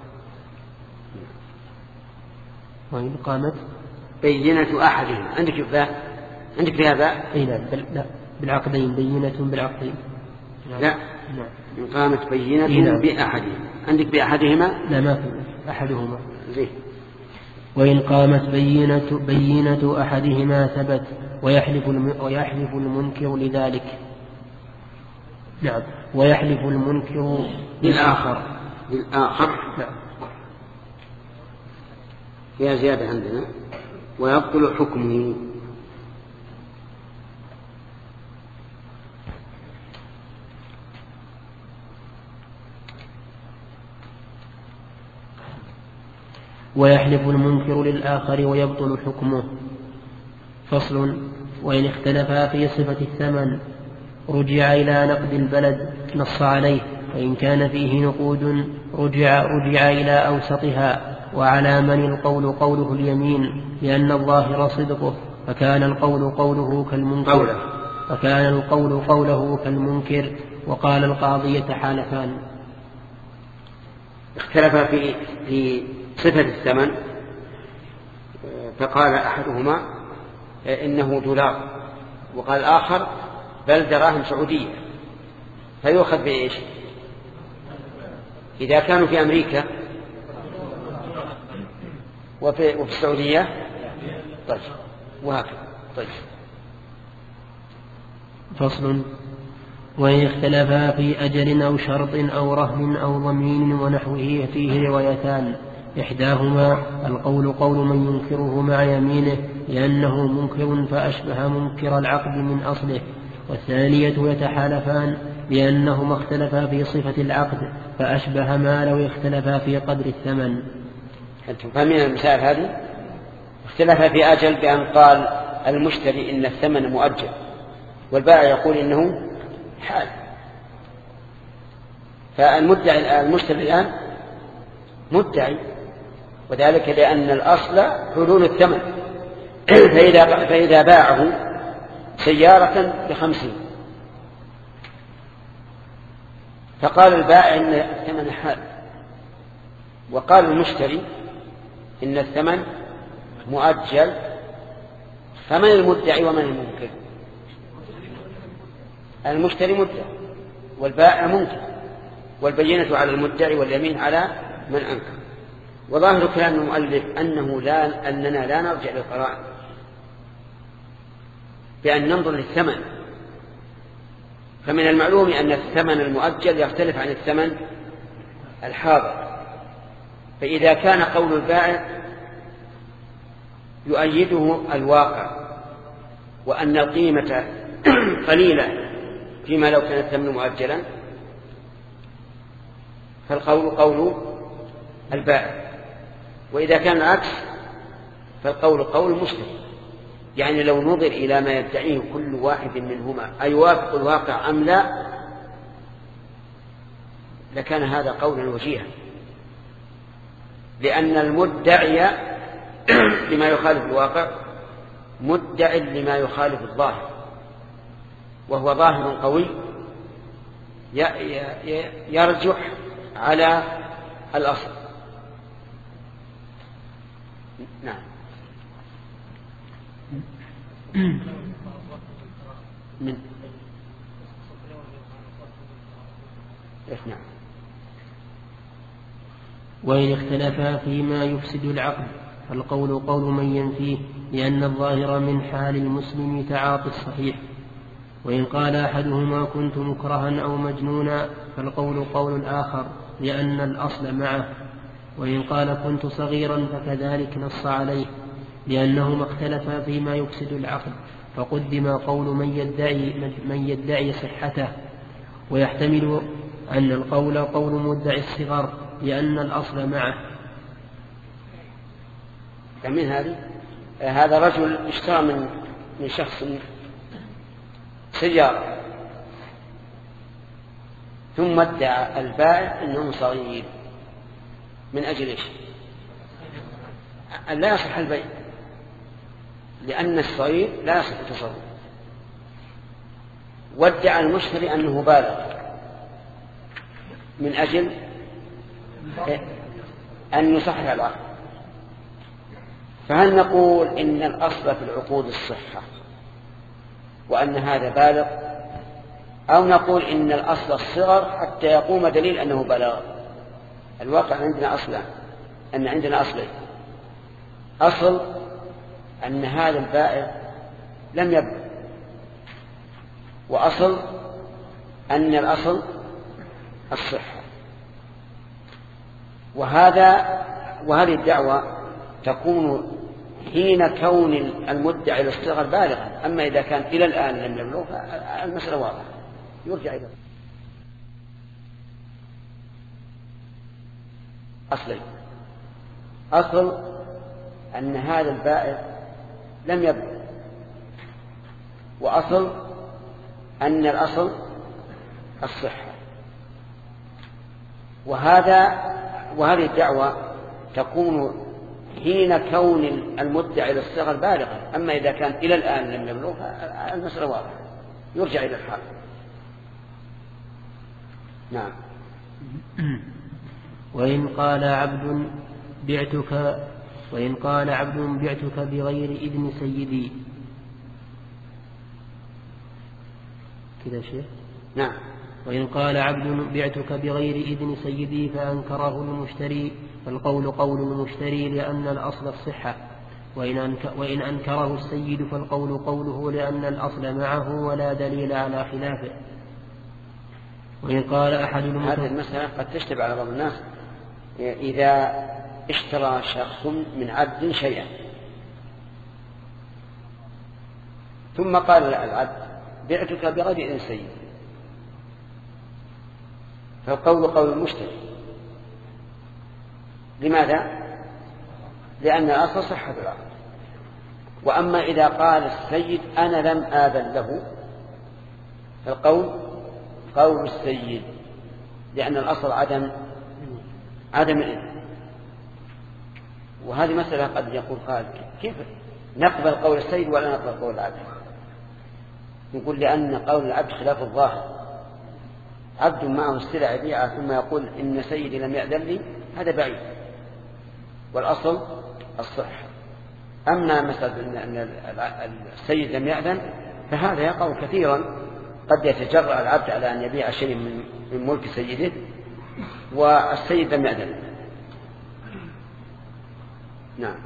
وإن قامت بينة أحدهما عندك باء عندك فيها باء؟ أي لا بل لا بالعقدين بينة بالعقدين. لا نعم. إن قامت بينة بأحدهما عندك بأحدهما؟ لا ما في أحدهما. زين. وإن قامت بينة بينة أحدهما ثبت ويحلف ويحلف المنكر لذلك. نعم. ويحلف المنكر للآخر للآخر. نعم. فيها زيادة عندنا ويبطل حكمه. ويحلف المنكر للآخر ويبطل حكمه. فصل. وإن اختلفا في صفة الثمن رجع إلى نقد البلد نص عليه، وإن كان فيه نقود رجع, رجع إلى أوسطها، وعلى من القول قوله اليمين لأن الظاهر صدقه، فكان القول قوله كالمنكر فكان القول قوله كالمنكر. وقال القاضي يتحالفان. اختلف في في صفة الثمن، فقال أحدهما إنه دولار، وقال الآخر بل دراهم سعودية، فيؤخذ بإيش؟ إذا كانوا في أمريكا وفي, وفي السعودية طيب وهكذا. طيب. فصل. وإن اختلفا في أجل أو شرط أو رهن أو ضمين ونحوه فيه روايتان، إحداهما القول قول من ينكره مع يمينه لأنه منكر فأشبه منكر العقد من أصله، والثانية يتحالفان لأنهما اختلفا في صفة العقد فأشبه ما لو اختلفا في قدر الثمن. أنتم فاهمين المسائل هذه؟ اختلفا في أجل بأن قال المشتري إن الثمن مؤجل، والبائع يقول إنه حال. فالمدعي المشتري الآن مدعي، وذلك لأن الأصل حلول الثمن. فإذا, فإذا باعه سيارة بخمسين فقال البائع إن الثمن حال، وقال المشتري إن الثمن مؤجل، فمن المدعي ومن المنكر؟ المشتري مدعي والبائع منكر، والبينة على المدعي واليمين على من أنكر. وظاهر كلام المؤلف أنه لا أننا لا نرجع للقرائن بأن ننظر للثمن، فمن المعلوم أن الثمن المؤجل يختلف عن الثمن الحاضر. فإذا كان قول البائع يؤيده الواقع وأن القيمة قليلة فيما لو كان الثمن مؤجلا، فالقول قول البائع. وإذا كان العكس فالقول قول المشتري. يعني لو نظر إلى ما يدعيه كل واحد منهما أيوافق الواقع أم لا لكان هذا قولا وجيها، لأن المدعي لما يخالف الواقع مدع لما يخالف الظاهر، وهو ظاهر قوي يرجح على الأصل. نعم. من نعم. وإن اختلفا فيما يفسد العقد فالقول قول من ينفيه لأن الظاهر من حال المسلم تعاطي الصحيح. وإن قال أحدهما كنت مكرها أو مجنونا فالقول قول الآخر لأن الأصل معه. وإن قال كنت صغيرا فكذلك نص عليه لأنهما اختلفا فيما يفسد العقد، فقدم قول من يدعي, من يدعي صحته. ويحتمل أن القول قول مدعي الصغر لأن الأصل معه. من هذه هذا رجل اشترى من من شخص سيارة ثم ادعى البائع أنه صغير من أجل إيش؟ لا يصح البيع، لأن الصغير لا يصح التصرف، وادعى المشتري أنه بالغ من أجل أن يصحح العقد. فهل نقول إن الأصل في العقود الصحة وأن هذا بالغ، أو نقول إن الأصل الصغر حتى يقوم دليل أنه بلغ؟ الواقع عندنا أصلا أن عندنا أصلين: أصل أن هذا البائع لم يبلغ، وأصل أن الأصل الصحة. وهذا وهذه الدعوة تكون حين كون المدعي للصغر بالغا، أما إذا كان إلى الآن لم يبلغ المسألة واضحة، يرجع إلى أصلين: أصل أن هذا البائع لم يبلغ، وأصل أن الأصل الصحة. وهذا وهذه الدعوة تكون حين كون المدعي للصغر بالغا، أما إذا كان إلى الآن لم يبلغ المسألة واضحة، يرجع إلى الحال. نعم. وإن قال عبد بعتك وإن قال عبد بعتك بغير إذن سيدي كذا شيء. نعم. وإن قال عبد بعتك بغير إذن سيدي فأنكره المشتري فالقول قول المشتري لأن الأصل الصحة، وإن, أنك وإن أنكره السيد فالقول قوله لأن الأصل معه ولا دليل على خلافه. وإن قال أحد هذه المسألة قد تشتبه على بعض الناس إذا اشترى شخص من عبد شيئا ثم قال العبد بعتك بغير إذن سيد، فالقول قول المشتري. لماذا؟ لأن الأصل صحة العقد. وأما إذا قال السيد أنا لم آذن له فالقول قول السيد، لأن الأصل عدم عدم الإذن. وهذه مسألة قد يقول قال كيف نقبل قول السيد ولا نقبل قول العبد؟ نقول لأن قول العبد خلاف الظاهر. عبد معه السلع يبيعها ثم يقول إن سيدي لم يأذن لي، هذا بعيد، والأصل الصحة. أما مسألة أن السيد لم يأذن فهذا يقع كثيرا، قد يتجرأ العبد على أن يبيع شيء من ملك سيده والسيد لم يأذن. نعم.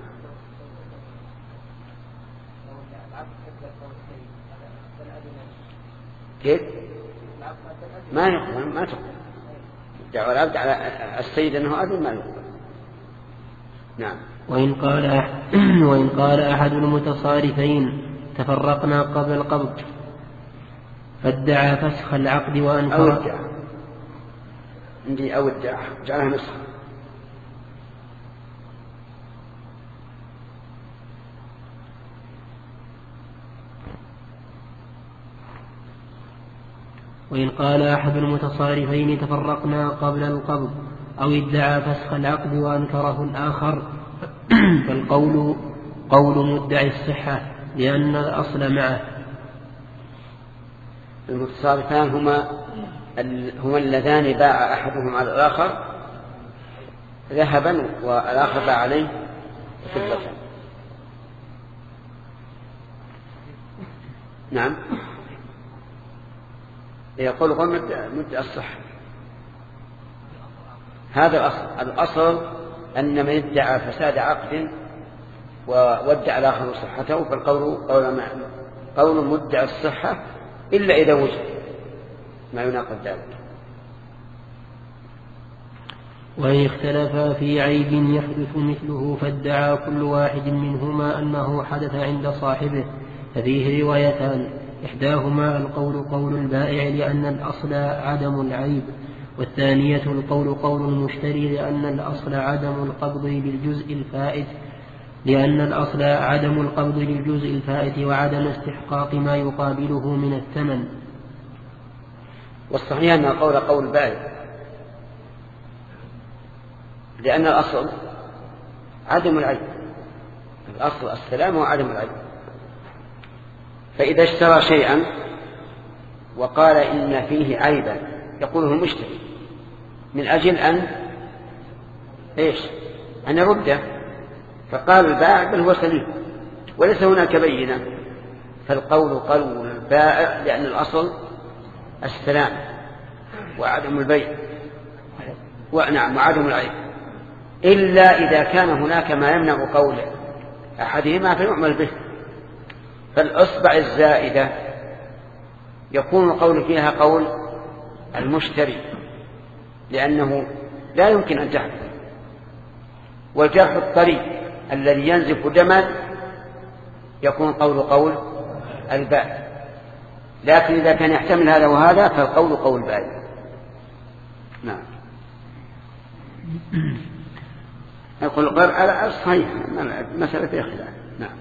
كيف؟ ما يقبل، ما تقبل دعوى العبد على السيد أنه أذن، ما يقبل. نعم. وإن قال وإن قال أحد المتصارفين تفرقنا قبل القبض فادعى فسخ العقد وأنكر أو ادعى عندي أو ادعى جعلها نسخ. وإن قال أحد المتصارفين تفرقنا قبل القبض أو ادعى فسخ العقد وأنكره الآخر فالقول قول مدعي الصحة لأن الأصل معه. المتصارفان هما هما اللذان باع أحدهم على الآخر ذهبا والآخر باع عليه فضة. نعم. يقول قول مدعي الصحة، هذا الأصل. الأصل أن من ادعى فساد عقد وادعى الآخر صحته فالقول قول, قول مدعي الصحة إلا إذا وجد ما يناقض ذلك. وإن اختلفا في عيب يحدث مثله فادعى كل واحد منهما أنه حدث عند صاحبه ففيه روايتان: إحداهما القول قول البائع لأن الأصل عدم العيب، والثانية القول قول المشتري لأن الأصل عدم القبض بالجزء الفائت لأن الأصل عدم القبض للجزء الفائت وعدم استحقاق ما يقابله من الثمن. والصحيح أن القول قول بائع، لأن الأصل عدم العيب، الأصل السلام وعدم العيب. فإذا اشترى شيئا وقال إن فيه عيبا يقوله المشتري من أجل أن إيش أن يرده، فقال البائع بل هو سليم وليس هناك بينة، فالقول قول البائع لأن الأصل السلام وعدم البيع ونعم وعدم العيب، إلا إذا كان هناك ما يمنع قول أحدهما فيعمل به. فالأصبع الزائدة يكون القول فيها قول المشتري لأنه لا يمكن أن تحدث، والجرح الطري الذي ينزف دما يكون قول قول البائع. لكن إذا كان يحتمل هذا وهذا فالقول قول البائع. نعم. يقول غير على الصحيح مسألة فيها خلاف. نعم.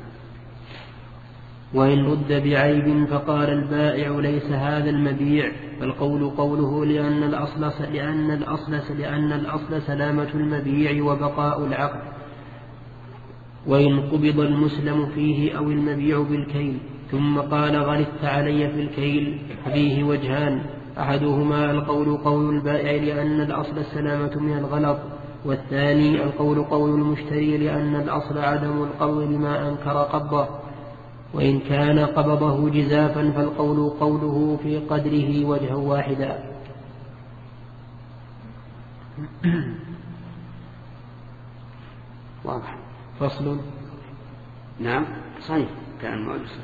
وإن رد بعيب فقال البائع ليس هذا المبيع، فالقول قوله لأن الأصل لأن الأصل لأن الأصل سلامة المبيع وبقاء العقد. وإن قبض المسلم فيه أو المبيع بالكيل ثم قال غلطت علي في الكيل فيه وجهان، أحدهما القول قول البائع لأن الأصل السلامة من الغلط، والثاني القول قول المشتري لأن الأصل عدم القبض لما أنكر قبضه. وإن كان قبضه جزافا فالقول قوله في قدره وجها واحدا. واضح. فصل. نعم صحيح كان معجز.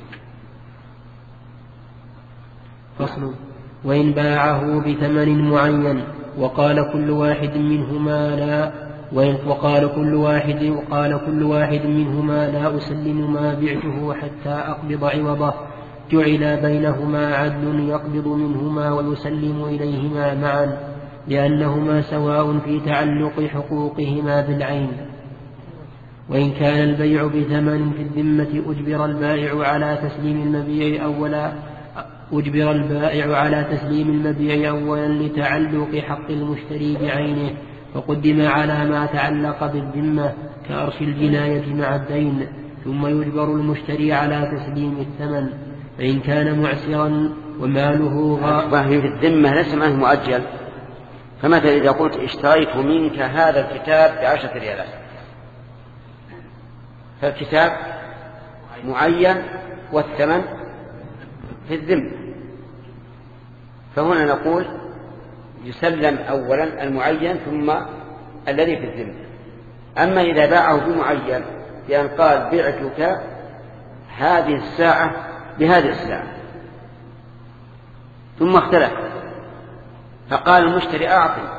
فصل. وإن باعه بثمن معين وقال كل واحد منهما لا وقال كل واحد وقال كل واحد منهما لا أسلم ما بعته حتى أقبض عوضه، جعل بينهما عدل يقبض منهما ويسلم إليهما معا، لأنهما سواء في تعلق حقوقهما بالعين. وإن كان البيع بثمن في الذمة أجبر البائع على تسليم المبيع أولا أجبر البائع على تسليم المبيع أولا لتعلق حق المشتري بعينه، فقدم على ما تعلق بالذمة كأرش الجناية مع الدين، ثم يجبر المشتري على تسليم الثمن. فإن كان معسرا وماله غائب في الذمة ليس معه مؤجل. فمثلا إذا قلت اشتريت منك هذا الكتاب بعشرة ريالات، فالكتاب معين والثمن في الذمة، فهنا نقول يسلم أولا المعين ثم الذي في الذمة. أما إذا باعه بمعين بأن قال بعتك هذه الساعة بهذه الساعة ثم اختلف فقال المشتري أعطي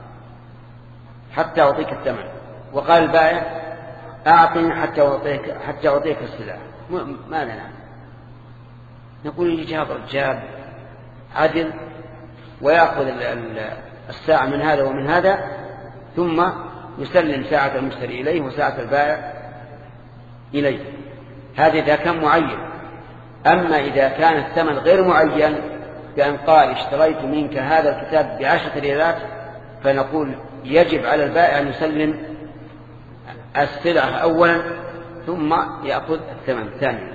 حتى أعطيك الثمن، وقال البائع أعطني حتى أعطيك حتى أعطيك السلعة، ما لنا. نقول يجي هذا الرجال عدل ويأخذ الساعة من هذا ومن هذا ثم يسلم ساعة المشتري إليه وساعة البائع إليه. هذا إذا كان معين. أما إذا كان الثمن غير معين بأن قال اشتريت منك هذا الكتاب بعشرة ريالات، فنقول يجب على البائع أن يسلم السلعة أولا ثم يأخذ الثمن ثانيا.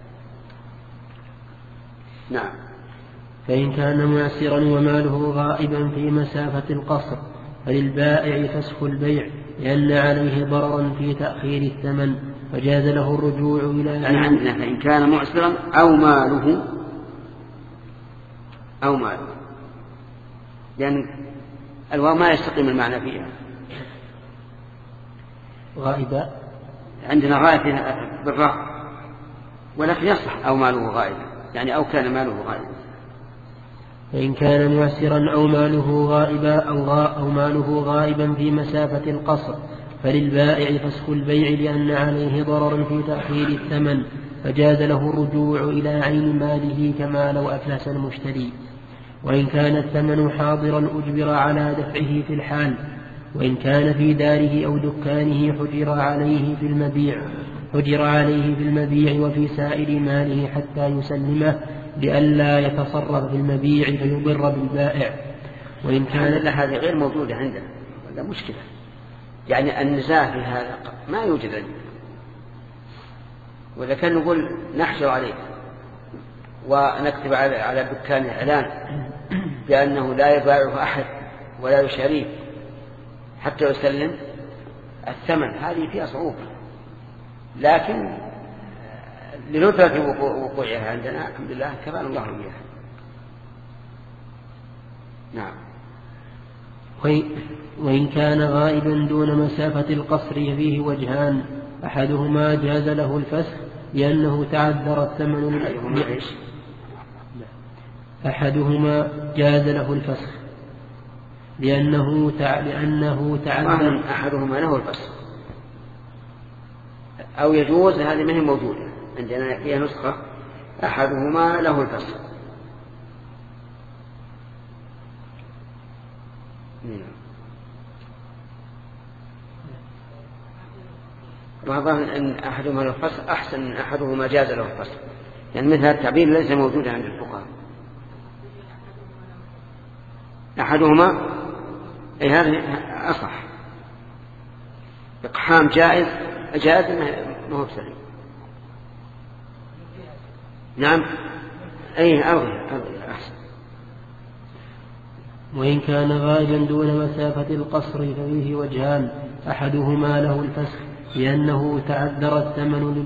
نعم. فإن كان معسرا وماله غائبا في مسافة القصر فللبائع فسخ البيع، لأن عليه ضررا في تأخير الثمن، فجاز له الرجوع إلى عندنا. فإن كان معسرا أو ماله أو ماله، لأن الواو ما يستقيم المعنى فيها. غائبا عندنا غائب بالراء، ولكن يصح أو ماله غائبا، يعني أو كان ماله غائبا. فإن كان معسرا أو ماله غائبا أو, غا أو ماله غائبا في مسافة القصر فللبائع فسخ البيع، لأن عليه ضررا في تأخير الثمن، فجاز له الرجوع إلى عين ماله كما لو أفلس المشتري. وإن كان الثمن حاضرا أجبر على دفعه في الحال، وإن كان في داره أو دكانه حجر عليه في المبيع حجر عليه في المبيع وفي سائر ماله حتى يسلمه لئلا يتصرف في المبيع فيضر بالبائع. وإن كان هذه غير موجودة عندنا ولا مشكلة، يعني النزاع في هذا ما يوجد عندنا، وإذا كان نقول نحجر عليه ونكتب على دكان إعلان بأنه لا يباعه أحد ولا يشاريه حتى يسلم الثمن، هذه فيها صعوبة، لكن لندرة وقوعها عندنا الحمد لله كفانا الله بها. نعم. وإن كان غائبا دون مسافة القصر فيه وجهان، أحدهما جاز له الفسخ لأنه تعذر الثمن للإعلان. أحدهما جاز له الفسخ لأنه تع... لأنه تعذر. أحدهما له الفسخ أو يجوز، هذه ما هي موجودة عندنا فيها نسخة أحدهما له الفسخ. وأظن أن أحدهما له الفسخ أحسن من أحدهما جاز له الفسخ، يعني مثل هذا التعبير ليس موجودا عند الفقهاء. أحدهما أي هذا أصح، إقحام جائز جائز ما هو بسليم. نعم أي أوضي أحسن. وإن كان غائبا دون مسافة القصر ففيه وجهان، أحدهما له الفسخ لأنه تعذر الثمن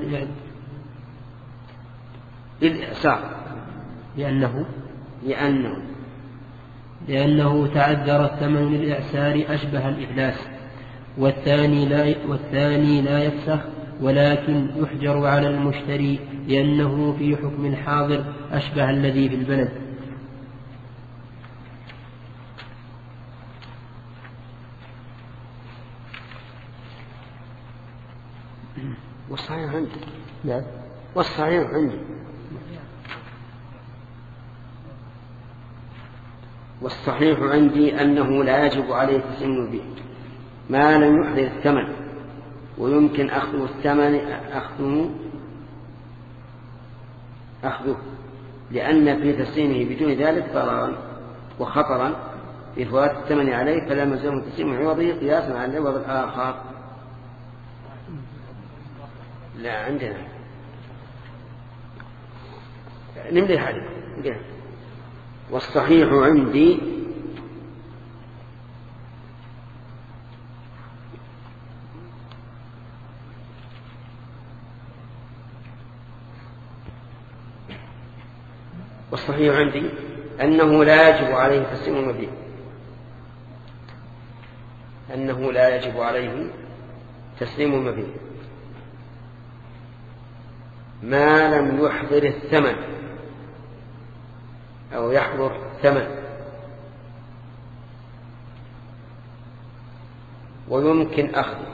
للإعسار لأنه لأنه لأنه تعذر الثمن للإعسار أشبه الإفلاس. والثاني لا والثاني لا يفسخ ولكن يحجر على المشتري لأنه في حكم الحاضر أشبه الذي في البلد. والصحيح عندي. نعم. والصحيح عندي. والصحيح عندي أنه لا يجب عليه تسليم به ما لم يحضر الثمن، ويمكن أخذه الثمن أخذه أخذه لأن في تسليمه بدون ذلك ضررا وخطرا بفوات الثمن عليه، فلا يلزمه تسليم عوضه قياسا على العوض الآخر. لا عندنا نملي هذه. والصحيح عندي والصحيح عندي أنه لا يجب عليه تسليم المبيع أنه لا يجب عليه تسليم المبيع ما لم يحضر الثمن أو يحضر الثمن، ويمكن أخذه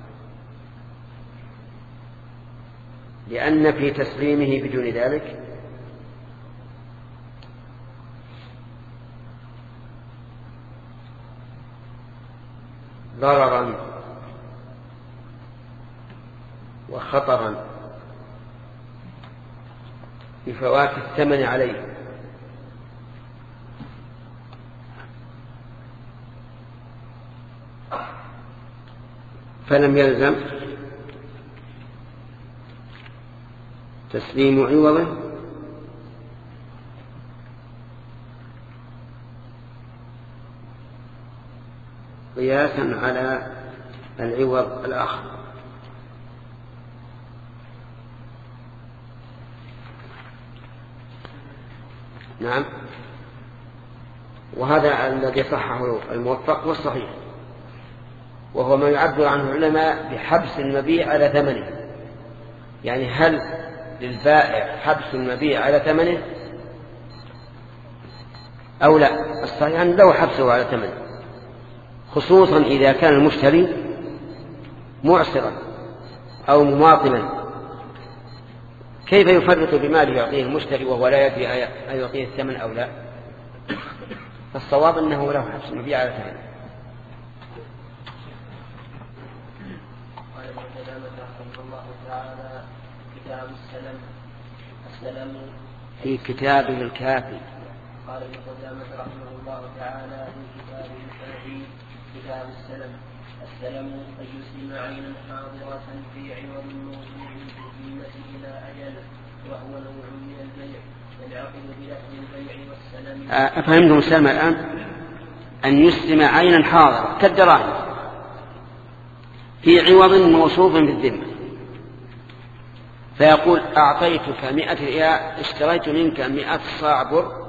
لأن في تسليمه بدون ذلك ضررا وخطرا بفوات الثمن عليه، فلم يلزم تسليم عوضه قياسا على العوض الآخر. نعم. وهذا الذي صححه الموفق والصحيح، وهو ما يعبر عنه العلماء بحبس المبيع على ثمنه، يعني هل للبائع حبس المبيع على ثمنه أو لا؟ الصحيح أن له حبسه على ثمنه، خصوصا إذا كان المشتري معسرا أو مماطلا، كيف يفرط بماله يعطيه المشتري وهو لا يدري أن يعطيه الثمن أو لا؟ فالصواب أنه له حبس المبيع على ثمنه. قال ابن قدامة رحمه الله تعالى كتاب السلم السلم في كتابه الكافي. قال ابن قدامة رحمه الله تعالى في كتابه الكافي كتاب السلم السلم أن يسلم عينا حاضرة في عوض موضوع في الذمة إلى أجل وهو نوع من البيع ينعقد بلفظ البيع والسلم. أفهمتم السلم الآن؟ أن يسلم عينا حاضرة كالدراهم في عوض موصوف بالذمة، فيقول أعطيتك مئة ريال، اشتريت منك مئة صاع بر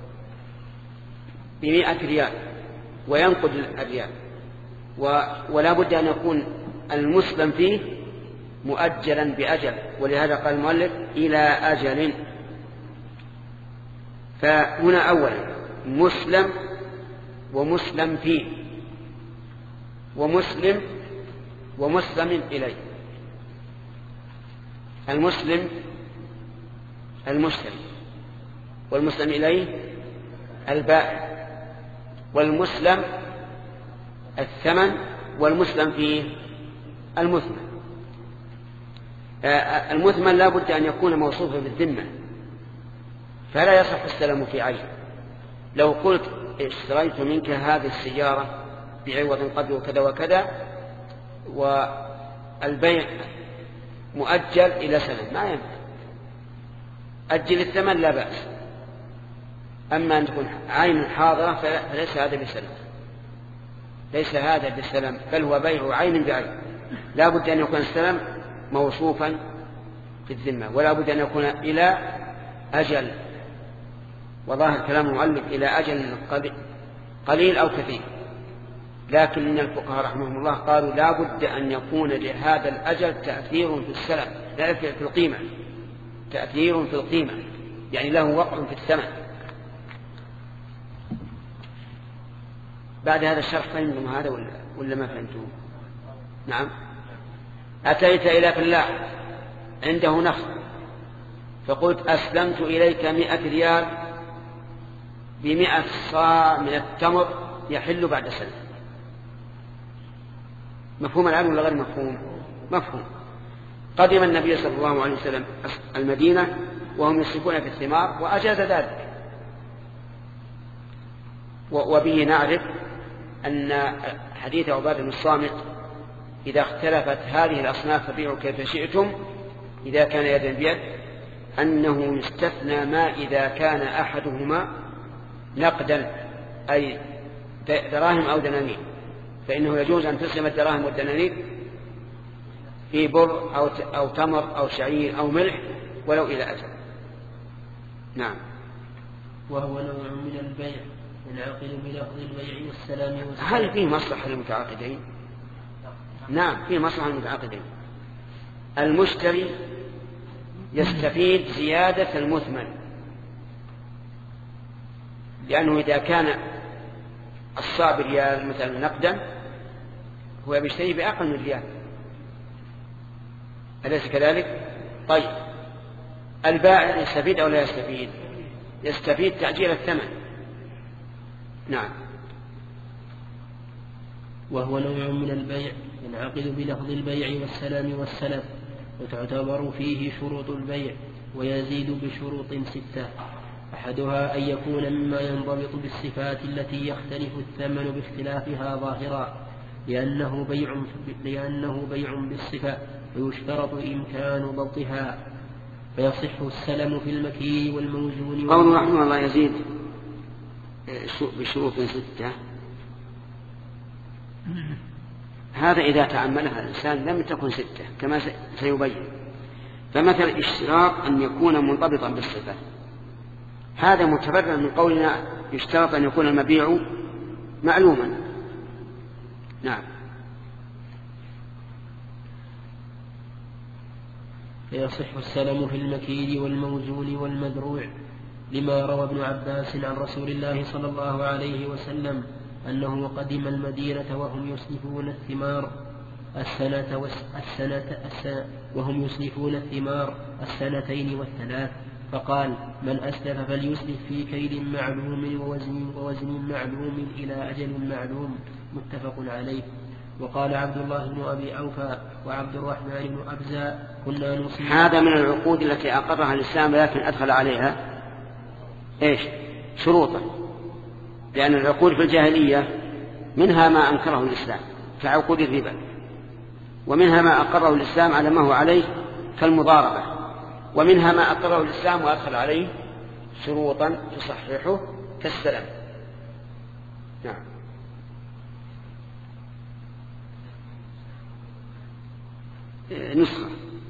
بمئة ريال، وينقد الريال، ولا بد أن يكون المسلم فيه مؤجلا بأجل، ولهذا قال المؤلف إلى أجل. فهنا أولا مسلم ومسلم فيه ومسلم ومسلم إليه. المسلم المشتري، والمسلم إليه البائع، والمسلم الثمن، والمسلم فيه المثمن. المثمن لا بد أن يكون موصوفا بالذمة، فلا يصح السلم في عين. لو قلت اشتريت منك هذه السيارة بعوض قدره كذا وكذا، والبيع مؤجل إلى سنة، ما ينفع. أجل الثمن لا بأس، أما أن تكون عين حاضرة فليس هذا بسلم، ليس هذا بسلم، بل هو بيع عين بعين. لا بد أن يكون السلم موصوفا في الذمة، ولا بد أن يكون إلى أجل، وظاهر كلام المؤلف إلى أجل قليل أو كثير. لكن إن الفقهاء رحمهم الله قالوا لا بد أن يكون لهذا الأجل تأثير في السلم، لا في القيمة، تأثير في القيمة، يعني له وقع في الثمن. بعد هذا الشرح فهمتم هذا ولا, ولا ما فهمتم؟ نعم. أتيت إلى فلاح عنده نخل، فقلت أسلمت إليك مئة ريال بمئة صاع من التمر يحل بعد سنة. مفهوم الآن ولا غير مفهوم؟ مفهوم. قدم النبي صلى الله عليه وسلم المدينة وهم يصرفون في الثمار وأجاز ذلك، وبه نعرف أن حديث عبادة بن الصامت إذا اختلفت هذه الأصناف فبيعوا كيف شئتم إذا كان يدا بيد، أنه يستثنى ما إذا كان أحدهما نقدا أي دراهم أو دنانير، فإنه يجوز أن تسلم الدراهم والدنانير في بر أو أو تمر أو شعير أو ملح ولو إلى أجل. نعم. وهو نوع من البيع ينعقد بلفظ البيع والسلام والسلام. هل فيه مصلحة للمتعاقدين؟ نعم فيه مصلحة للمتعاقدين. المشتري يستفيد زيادة المثمن، لأنه إذا كان الصاع بريال مثلا نقدا هو بيشتري بأقل من ريال، أليس كذلك؟ طيب البائع يستفيد أو لا يستفيد؟ يستفيد تأجيل الثمن. نعم. وهو نوع من البيع ينعقد بلفظ البيع والسلام والسلف، وتعتبر فيه شروط البيع ويزيد بشروط ستة. أحدها أن يكون مما ينضبط بالصفات التي يختلف الثمن باختلافها ظاهرا، لأنه بيع لأنه بيع بالصفة ويشترط إمكان ضبطها، فيصح السلم في المكيل والموزون. قول رحمه الله يزيد بشروط ستة، هذا إذا تعملها الإنسان لم تكن ستة كما سيبين. فمثل اشتراط أن يكون منضبطا بالصفة، هذا متبرر من قولنا يشترط أن يكون المبيع معلوما. نعم. فيصح السلم في المكيل والموزون والمدروع، لما روى ابن عباس عن رسول الله صلى الله عليه وسلم أنه قدم المدينة وهم يسلفون الثمار السنة والسنة السنة وهم يسلفون الثمار السنتين والثلاث، فقال: من أسلف فليسلف في كيل معلوم ووزن, ووزن معلوم إلى أجل معلوم، متفق عليه. وقال عبد الله بن أبي أوفى وعبد الرحمن بن أبزاء كنا نصيب. هذا من العقود التي أقرها الإسلام لكن أدخل عليها إيش شروطا، لأن العقود في الجاهلية منها ما أنكره الإسلام كعقود الربا، ومنها ما أقره الإسلام على ما هو عليه كالمضاربة، ومنها ما أقره الإسلام وأدخل عليه شروطا تصححه كالسلام. نعم. نسخة.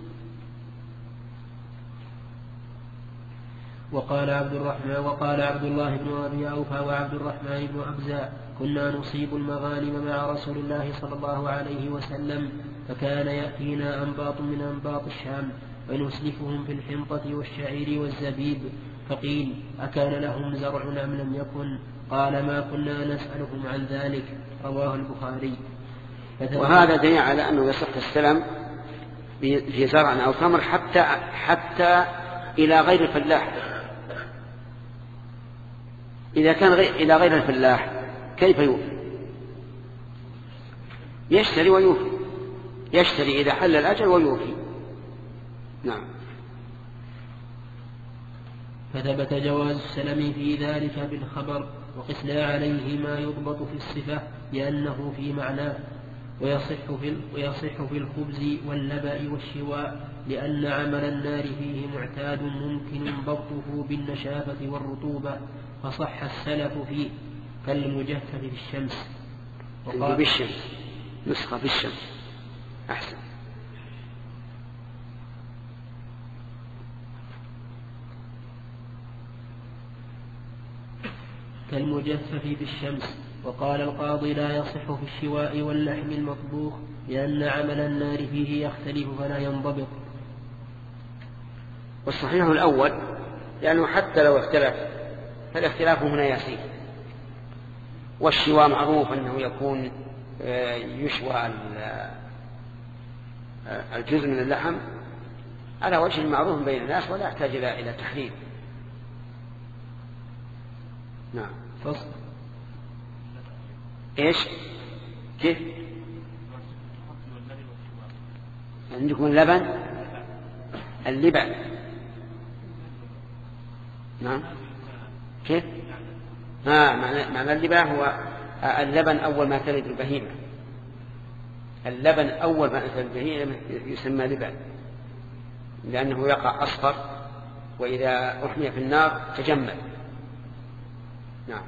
وقال عبد الرحمن وقال عبد الله بن أبي أوفى وعبد الرحمن بن أبزاء كنا نصيب المغانم مع رسول الله صلى الله عليه وسلم، فكان يأتينا أنباط من أنباط الشام فنسلفهم في الحنطة والشعير والزبيب، فقيل أكان لهم زرع أم لم يكن؟ قال ما كنا نسألهم عن ذلك. رواه البخاري. وهذا دليل على أنه يصح السلم في زرع أو تمر حتى حتى إلى غير الفلاح. إذا كان غير إلى غير الفلاح كيف يوفي؟ يشتري ويوفي، يشتري إذا حل الأجل ويوفي. نعم. فثبت جواز السلم في ذلك بالخبر، وقسنا عليه ما يضبط في الصفة لأنه في معناه، ويصح في, ويصح في الخبز واللبأ والشواء لأن عمل النار فيه معتاد ممكن ضبطه بالنشافة والرطوبة، فصح السلف فيه كالمجفف في الشمس. وقال بالشمس نسخة في الشمس أحسن. كالمجفف بالشمس. وقال القاضي لا يصح في الشواء واللحم المطبوخ لأن عمل النار فيه يختلف فلا ينضبط. والصحيح الأول لأنه حتى لو اختلف فالاختلاف هنا يسير. والشواء معروف أنه يكون يشوى الجزء من اللحم على وجه معروف بين الناس ولا يحتاج إلى تحريم. نعم. فصل. إيش كيف عندكم اللبن اللبن؟ نعم. كيف ها معنى, معنى اللبن هو اللبن أول ما تلد البهيمة. اللبن أول ما تلد البهيمة يسمى لبن لأنه يقع أصفر وإذا أحمي في النار تجمد. نعم.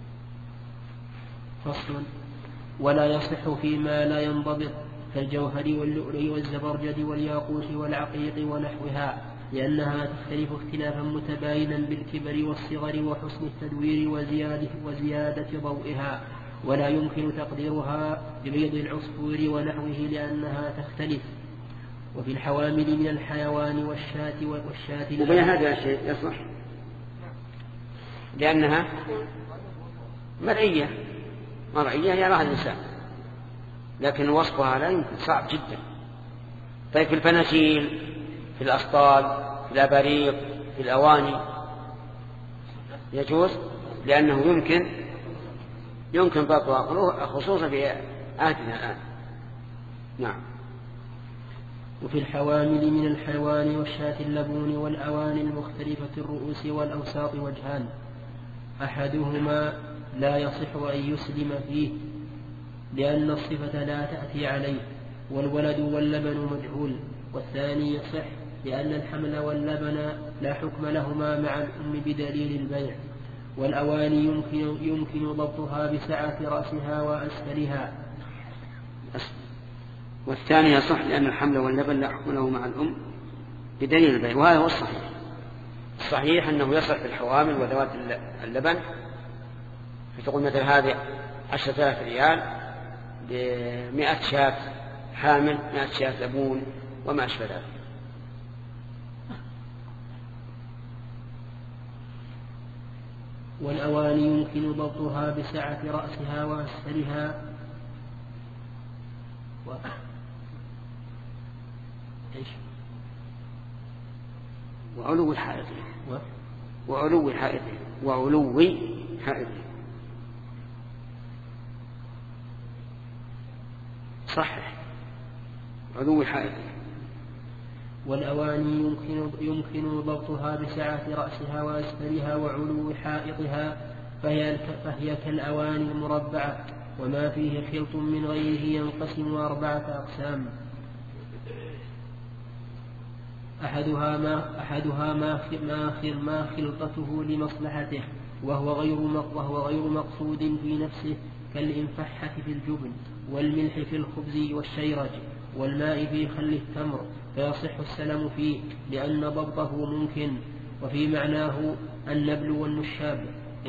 فصل. ولا يصح فيما لا ينضبط كالجوهر واللؤلؤ والزبرجد والياقوت والعقيق ونحوها لأنها تختلف اختلافا متباينا بالكبر والصغر وحسن التدوير وزيادة, وزيادة ضوئها، ولا يمكن تقديرها ببيض العصفور ونحوه لأنها تختلف. وفي الحوامل من الحيوان والشاة والشاة وبين هذا الشيء يصح لأنها مرعية مرعية يراها الإنسان لكن وصفها لا يمكن صعب جدا. طيب في الفناجيل في الأسطال في الأباريق في الأواني يجوز لأنه يمكن يمكن ضبطها خصوصا في عهدنا الآن. نعم. وفي الحوامل من الحيوان والشاة اللبون والأواني المختلفة الرؤوس والأوساط وجهان، أحدهما لا يصح أن يسلم فيه لأن الصفة لا تأتي عليه والولد واللبن مجهول، والثاني يصح لأن الحمل واللبن لا حكم لهما مع الأم بدليل البيع، والأواني يمكن, يمكن ضبطها بسعة رأسها وأسفلها. والثاني يصح لأن الحمل واللبن لا حكم له مع الأم بدليل البيع، وهذا هو الصحيح. الصحيح أنه يصح في الحوامل وذوات اللبن، فتقول مثل هذه عشرة آلاف ريال بمئة شاة حامل مئة شاة لبون وما أشبه ذلك. والأواني يمكن ضبطها بسعة رأسها وأسفلها و... إيش؟ وعلو حائطه و... وعلو حائطه وعلو حائطه صحح علو حائطه. والأواني يمكن, يمكن ضبطها بسعة رأسها وأسفلها وعلو حائطها، فهي, فهي كالأواني المربعة، وما فيه خلط من غيره ينقسم أربعة أقسام. أحدها ما, أحدها ما, ما, ما خلطته لمصلحته وهو غير, وهو غير مقصود في نفسه، كالإنفحة في الجبن، والملح في الخبز والشيرج، والماء في خل التمر، فيصح السلم فيه لأن ضبطه ممكن. وفي معناه النبل والنشاب.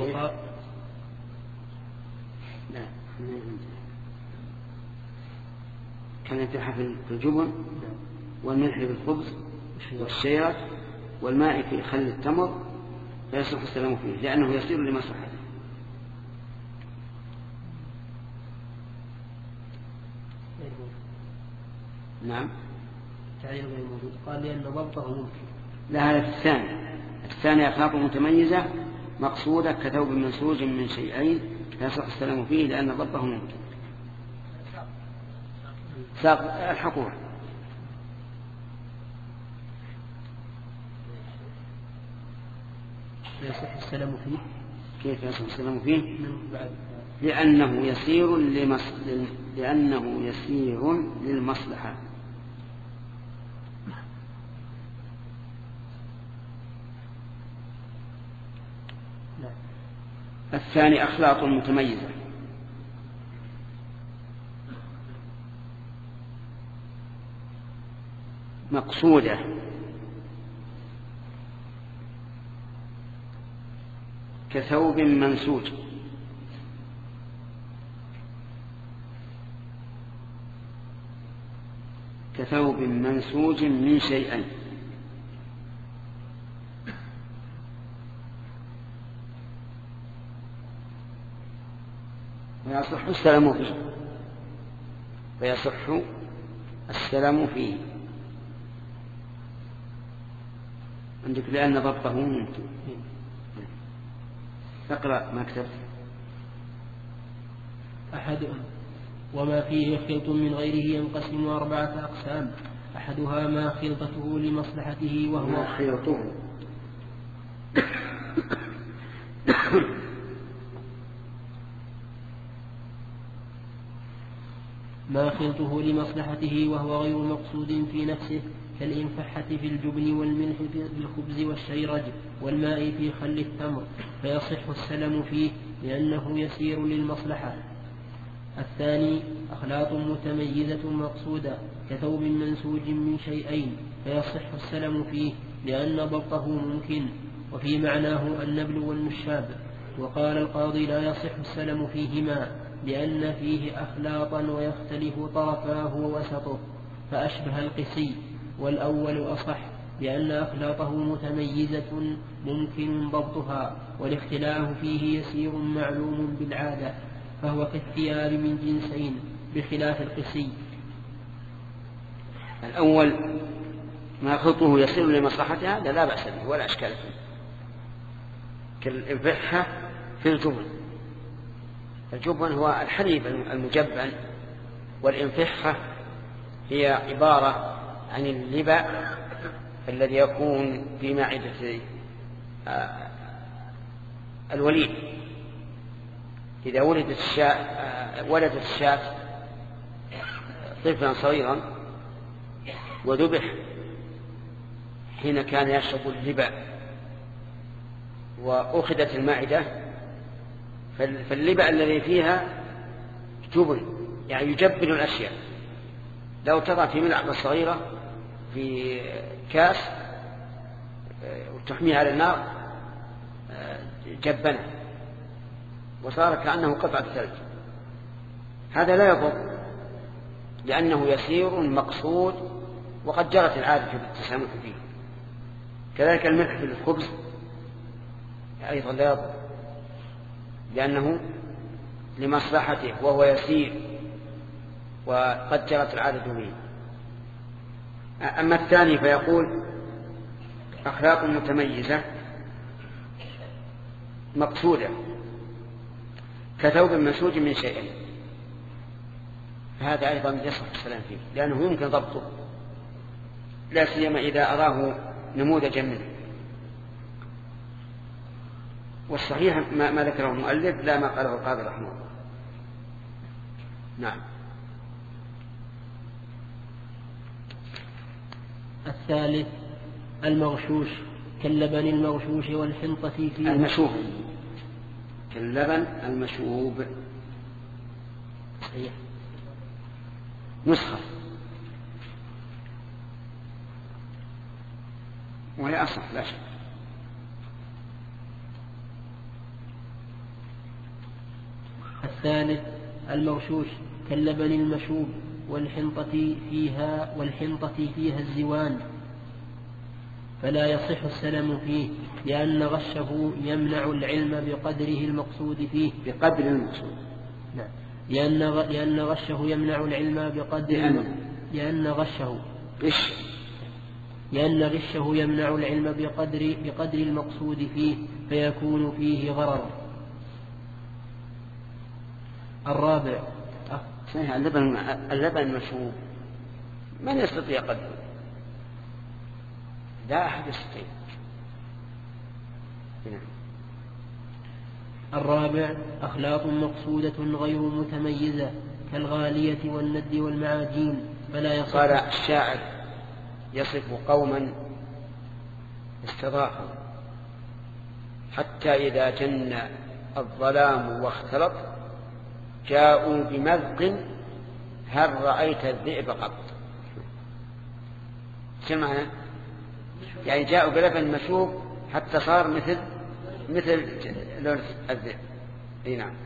كان ينفح في الجبن والملح في الخبز والشيرج والماء في خل التمر، فيصح السلام فيه لأنه يسير لمصلحته. نعم. تعليل غير موجود. قال لأن ضبطه ممكن. لا، هذا في الثاني. الثاني أخلاق متميزة مقصودة كثوب منسوج من شيئين فيصح السلام فيه لأن ضبطه ممكن. ساق الحقوق. يصح السلام فيه. كيف يصح السلام فيه؟ لأنه يسير لمص... لأنه يسير للمصلحة. الثاني أخلاط متميزة مقصودة كثوب منسوج كثوب منسوج من شيئين فيصح السلام فيه فيصح السلام فيه عندك لأن ضبطه ممكن. اقرأ ما كتبت. أحدهم وما فيه خلط من غيره ينقسم أربعة أقسام. أحدها ما خلطته لمصلحته وهو ما خلطه ما خلطه لمصلحته وهو غير مقصود في نفسه، كالإنفحة في الجبن والملح في الخبز والشيرج والماء في خل التمر، فيصح السلم فيه لأنه يسير للمصلحة. الثاني أخلاط متميزة مقصودة كثوب منسوج من شيئين، فيصح السلم فيه لأن ضبطه ممكن. وفي معناه النبل والنشاب. وقال القاضي لا يصح السلم فيهما لأن فيه أخلاطا ويختلف طرفاه ووسطه فأشبه القسي، والأول أصح لأن أخلاطه متميزة ممكن ضبطها، والاختلاف فيه يسير معلوم بالعادة، فهو كالثياب من جنسين بخلاف القسي. الأول ما خلطه يسير لمصلحتها هذا لا بأس به ولا أشكال فيه، كالإنفحة في الجبن. الجبن هو الحليب المجبن، والإنفحة هي عبارة عن اللبن الذي يكون في معدة الوليد. إذا ولدت الشاة ولدت الشاة طفلا صغيرا وذبح حين كان يشرب اللبن وأخذت المعدة، فاللبن الذي فيها جبن يعني يجبن الأشياء. لو تضع في ملعقة صغيرة في كاس وتحميها على النار جبنه وصار كأنه قطعة ثلج. هذا لا يضر لأنه يسير مقصود وقد جرت العادة بالتسامح فيه. كذلك الملح في الخبز أيضا لا يضر لأنه لمصلحته وهو يسير وقد جرت العادة به. أما الثاني فيقول أخلاق متميزة مقصودة كثوب منسوج من شيئين. فهذا أيضا يصح السلام فيه، لأنه يمكن ضبطه، لا سيما إذا أراه نموذجا منه. والصحيح ما, ما ذكره المؤلف لا ما قاله القاضي رحمه الله. نعم. الثالث المغشوش كاللبن المغشوش والحنطة فيه. المشوب كاللبن المشوب صحيح. نسخة وهي أصح لا شك. الثالث المغشوش كاللبن المشوب والحنطة فيها والحنطة فيها الزوان، فلا يصح السلم فيه، لأن غشه يمنع العلم بقدره المقصود فيه. بقدر المقصود. نعم. لأن لأن غشه يمنع العلم بقدر لأن, لأن غشه غش لأن غشه يمنع العلم بقدر بقدر المقصود فيه، فيكون فيه غرر. الرابع صحيح. اللبن اللبن المشوب من يستطيع قدره؟ لا أحد يستطيع. الرابع أخلاق مقصودة غير متميزة كالغالية والند والمعاجين، فلا يصح. قال الشاعر يصف قوما استضافوا حتى إذا جن الظلام واختلط جاءوا بمذق هل رأيت الذئب قط. شو معنى؟ يعني جاءوا بلبن مشوب حتى صار مثل مثل لون الذئب. اي نعم.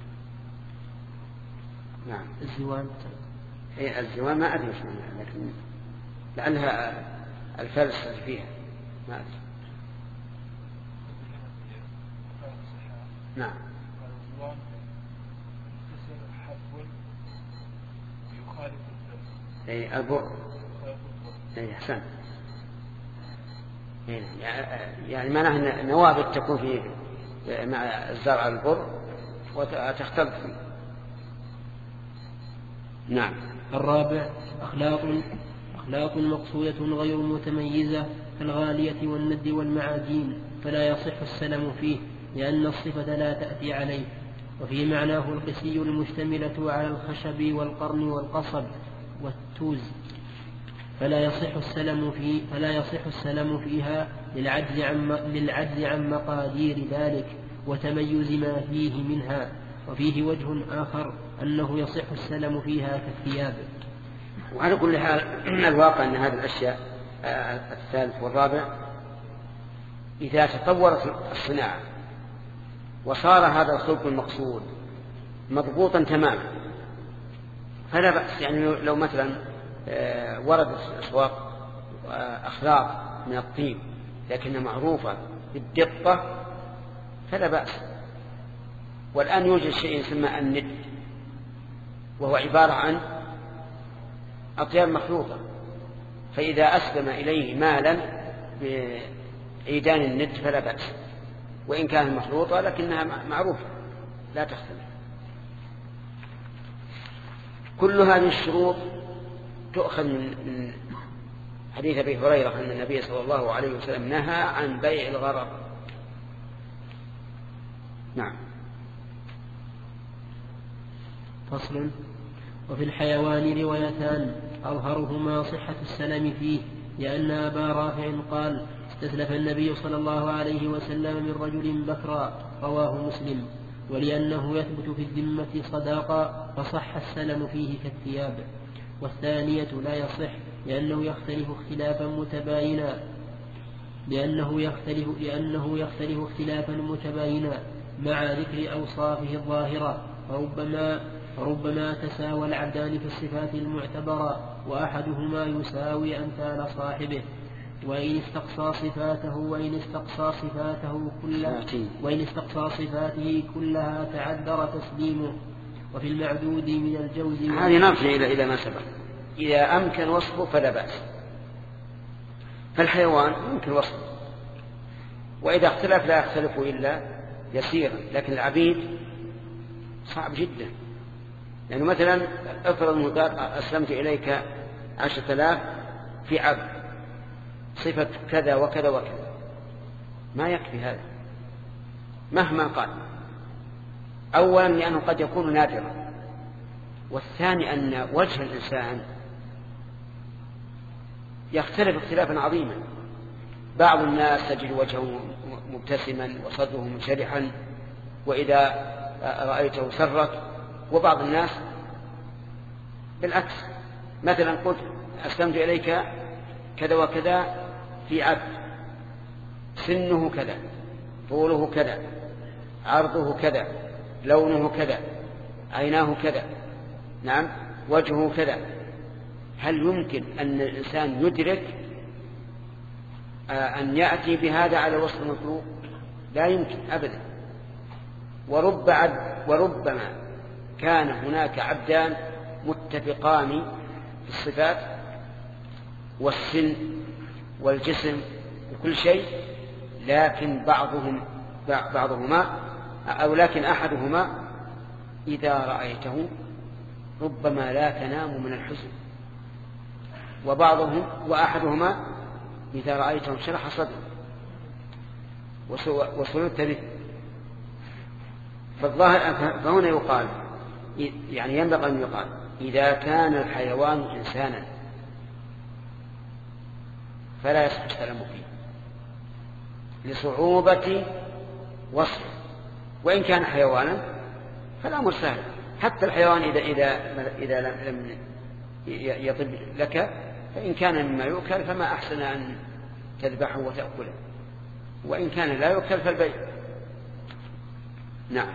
نعم. الزوان. اي الزوان ما ادري وش معناها، لكن لعلها الفلس فيها ما ادري. نعم. اي البر. اي احسن. يعني معناه أن نوابت تكون في مع الزرع البر وتختلط فيه. نعم. الرابع أخلاق أخلاق مقصودة غير متميزة كالغالية والند والمعاجين، فلا يصح السلم فيه، لأن الصفة لا تأتي عليه. وفي معناه القسي المشتملة على الخشب والقرن والقصب والتوز، فلا يصح السلم فيه فلا يصح السلم فيها للعجز عن للعجز عن مقادير ذلك وتميز ما فيه منها. وفيه وجه آخر أنه يصح السلم فيها كالثياب. وعلى كل حال الواقع أن هذه الأشياء الثالث والرابع إذا تطورت الصناعة وصار هذا الخلق المقصود مضبوطا تماما فلا بأس. يعني لو مثلا وردت في الأسواق أخلاق من الطيب لكنها معروفة بالدقة فلا بأس. والآن يوجد شيء يسمى الند، وهو عبارة عن أطياب مخلوطة، فإذا أسلم إليه مالا بعيدان الند فلا بأس، وإن كانت مخلوطة لكنها معروفة لا تختلف. كل هذه الشروط تؤخذ من حديث أبي هريرة أن النبي صلى الله عليه وسلم نهى عن بيع الغرر. نعم. فصل. وفي الحيوان روايتان أظهرهما صحة السلم فيه، لأن أبا رافع قال استسلف النبي صلى الله عليه وسلم من رجل بكرا، رواه مسلم، ولأنه يثبت في الذمة صداقة فصح السلم فيه كالثياب. والثانية لا يصح لأنه يختلف اختلافا متباينا لأنه يختلف لأنه يختلف اختلافا متباينا مع ذكر أوصافه الظاهرة، فربما فربما تساوى العبدان في الصفات المعتبرة وأحدهما يساوي أمثال صاحبه، وإن استقصى صفاته وإن استقصى صفاته كلها وإن استقصى صفاته كلها تعذر تسليمه. وفي المعدود من الجوز هذه نرجع إلى إلى ما سبق. إذا أمكن وصفه فلا بأس. فالحيوان يمكن وصفه، وإذا اختلف لا يختلف إلا يسيرا، لكن العبيد صعب جدا. يعني مثلا افرض أنه قال أسلمت إليك عشرة آلاف في عبد صفة كذا وكذا وكذا، ما يكفي هذا مهما قال. أولا لأنه قد يكون نادرا، والثاني أن وجه الإنسان يختلف اختلافا عظيما. بعض الناس تجد وجهه مبتسما وصدره منشرحا وإذا رأيته سرك، وبعض الناس بالعكس. مثلا قلت أسلمت إليك كذا وكذا في عبد سنه كذا، طوله كذا، عرضه كذا، لونه كذا، عيناه كذا، نعم، وجهه كذا. هل يمكن أن الإنسان يدرك أن يأتي بهذا على الوصف المطلوب؟ لا يمكن أبدا. ورب عبد وربما كان هناك عبدان متفقان في الصفات والسن والجسم وكل شيء، لكن بعضهم بعضهما أو لكن أحدهما إذا رأيته ربما لا تنام من الحزن، وبعضهم وأحدهما إذا رأيته انشرح صدره وسررت به. فالظاهر فهنا يقال، يعني ينبغي أن يقال إذا كان الحيوان إنسانا فلا يصح الكلام فيه لصعوبة وصفه، وإن كان حيوانا فالأمر سهل. حتى الحيوان إذا إذا إذا لم يطب لك فإن كان مما يؤكل فما أحسن أن تذبحه وتأكله، وإن كان لا يؤكل فالبيع. نعم.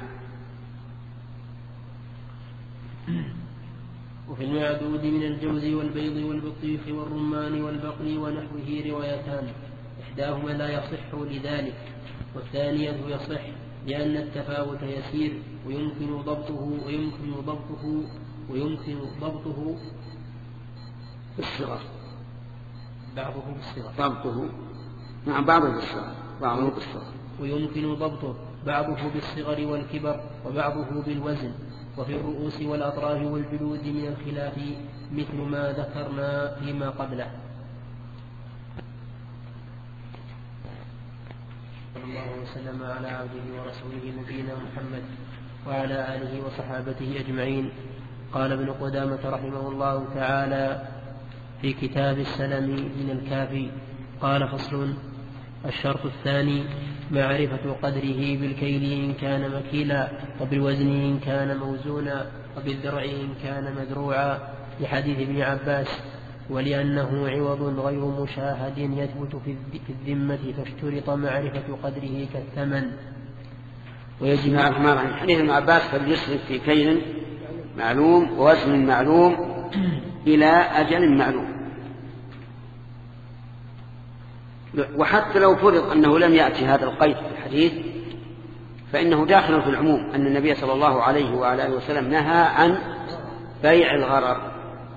وفي المعدود من الجوز والبيض والبطيخ والرمان والبقل ونحوه روايتان، إحداهما لا يصح لذلك، والثانية يصح لأن التفاوت يسير ويمكن ضبطه ويمكن ضبطه ويمكن ضبطه بالصغر، بعضه بالصغر ضبطه نعم بعضه بالصغر بعضه بالصغر ويمكن ضبطه بعضه بالصغر والكبر وبعضه بالوزن. وفي الرؤوس والأطراف والجلود من الخلاف مثل ما ذكرنا فيما قبله. صلى الله وسلم على عبده ورسوله نبينا محمد وعلى آله وصحابته أجمعين. قال ابن قدامة رحمه الله تعالى في كتاب السلم من الكافي قال: فصل. الشرط الثاني معرفة قدره بالكيل إن كان مكيلا، وبالوزن إن كان موزونا، وبالذرع إن كان مذروعا، لحديث ابن عباس: ولأنه عوض غير مشاهد يثبت في الذمة فاشترط معرفة قدره كالثمن. ويجب عن حديث ابن عباس فليصرف في كيل معلوم ووزن معلوم إلى أجل معلوم. وحتى لو فرض أنه لم يأتي هذا القيد في الحديث فإنه داخل في العموم، أن النبي صلى الله عليه وعلى آله وسلم نهى عن بيع الغرر.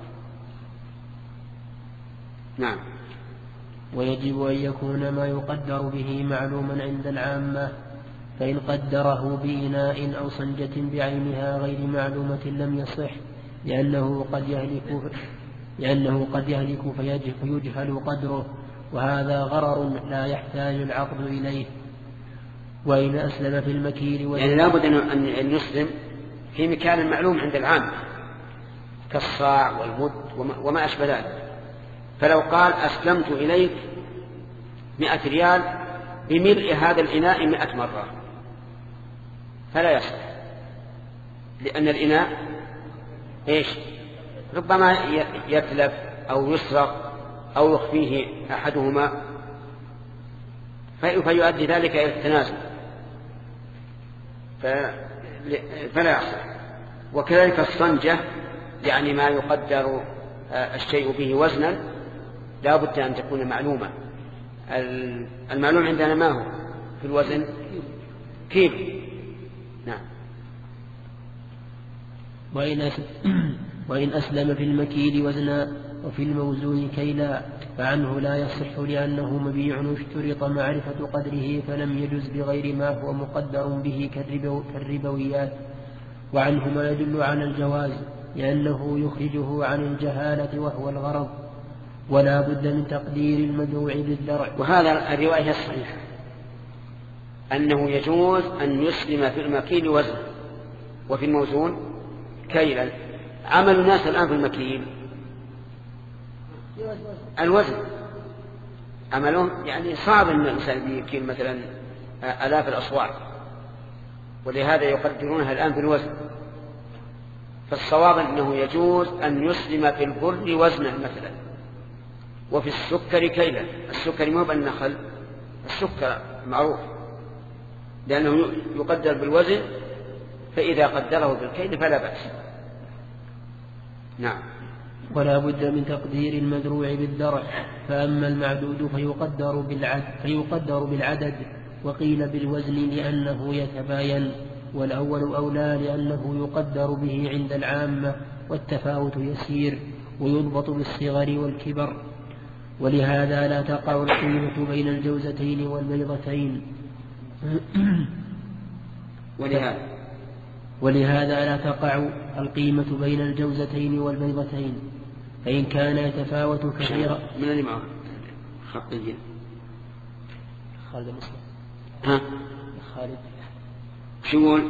نعم. ويجب أن يكون ما يقدر به معلوما عند العامة، فإن قدره بإناء أو صنجة بعينها غير معلومة لم يصح، لأنه قد يهلك لأنه قد يهلك فيجهل قدره، وهذا غرر لا يحتاج العقد إليه. وإن أسلم في المكيل يعني لابد أن يسلم في مكان معلوم عند العام كالصاع والمد وما أشبه ذلك. فلو قال أسلمت إليك مئة ريال بملء هذا الإناء مئة مرة فلا يصح، لأن الإناء إيش ربما يتلف أو يسرق أو يخفيه أحدهما فيؤدي ذلك إلى التنازل فلا يصح. وكذلك الصنجة، يعني ما يقدر الشيء به وزنا لا بد أن تكون معلومة. المعلوم عندنا ما هو في الوزن؟ كيلو. نعم. وإن أسلم في المكيل وزنا وفي الموزون كيلا فعنه لا يصح، لأنه مبيع اشترط معرفة قدره فلم يجز بغير ما هو مقدر به كالربويات. وعنه ما يدل على الجواز لأنه يخرجه عن الجهالة وهو الغرض، ولا بد من تقدير المدعو بالذرع. وهذا الرواية الصحيحة أنه يجوز أن يسلم في المكيل وزن وفي الموزون كيلا. عمل الناس الآن في المكيل الوزن، عملهم يعني صعب أن الإنسان يكيل مثلا آلاف الأصواع، ولهذا يقدرونها الآن بالوزن. فالصواب أنه يجوز أن يسلم في البر وزنا مثلا، وفي السكر كيلا. السكر مو بالنخل، السكر معروف لأنه يقدر بالوزن، فإذا قدره بالكيل فلا بأس. نعم. ولا بد من تقدير المدروع بالذرع، فأما المعدود فيقدر بالعدد, فيقدر بالعدد وقيل بالوزن لأنه يتباين، والأول أولى لأنه يقدر به عند العامة والتفاوت يسير، ويضبط بالصغر والكبر. ولهذا لا تقع القيمة بين الجوزتين والبيضتين ولهذا ولهذا لا تقع القيمة بين الجوزتين والبيضتين، فإن كان يتفاوت كثيرا. من اللي معه خط الجن خالد مسلم ها خالد شو يقول؟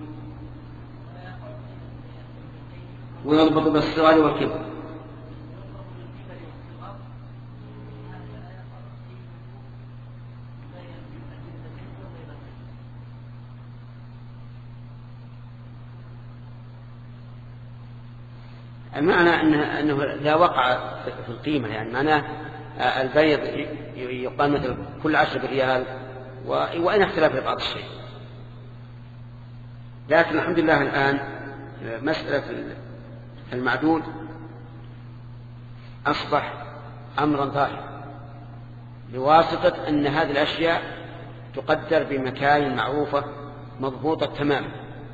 ويضبط بالصغر والكبر. المعنى أنه, أنه لا وقع في القيمة، يعني معناه البيض يقال مثل كل عشرة ريال، وإن اختلف في بعض الشيء. لكن الحمد لله الآن مسألة المعدود أصبح أمرا ظاهرا بواسطة أن هذه الأشياء تقدر بمكاين معروفة مضبوطة تماما.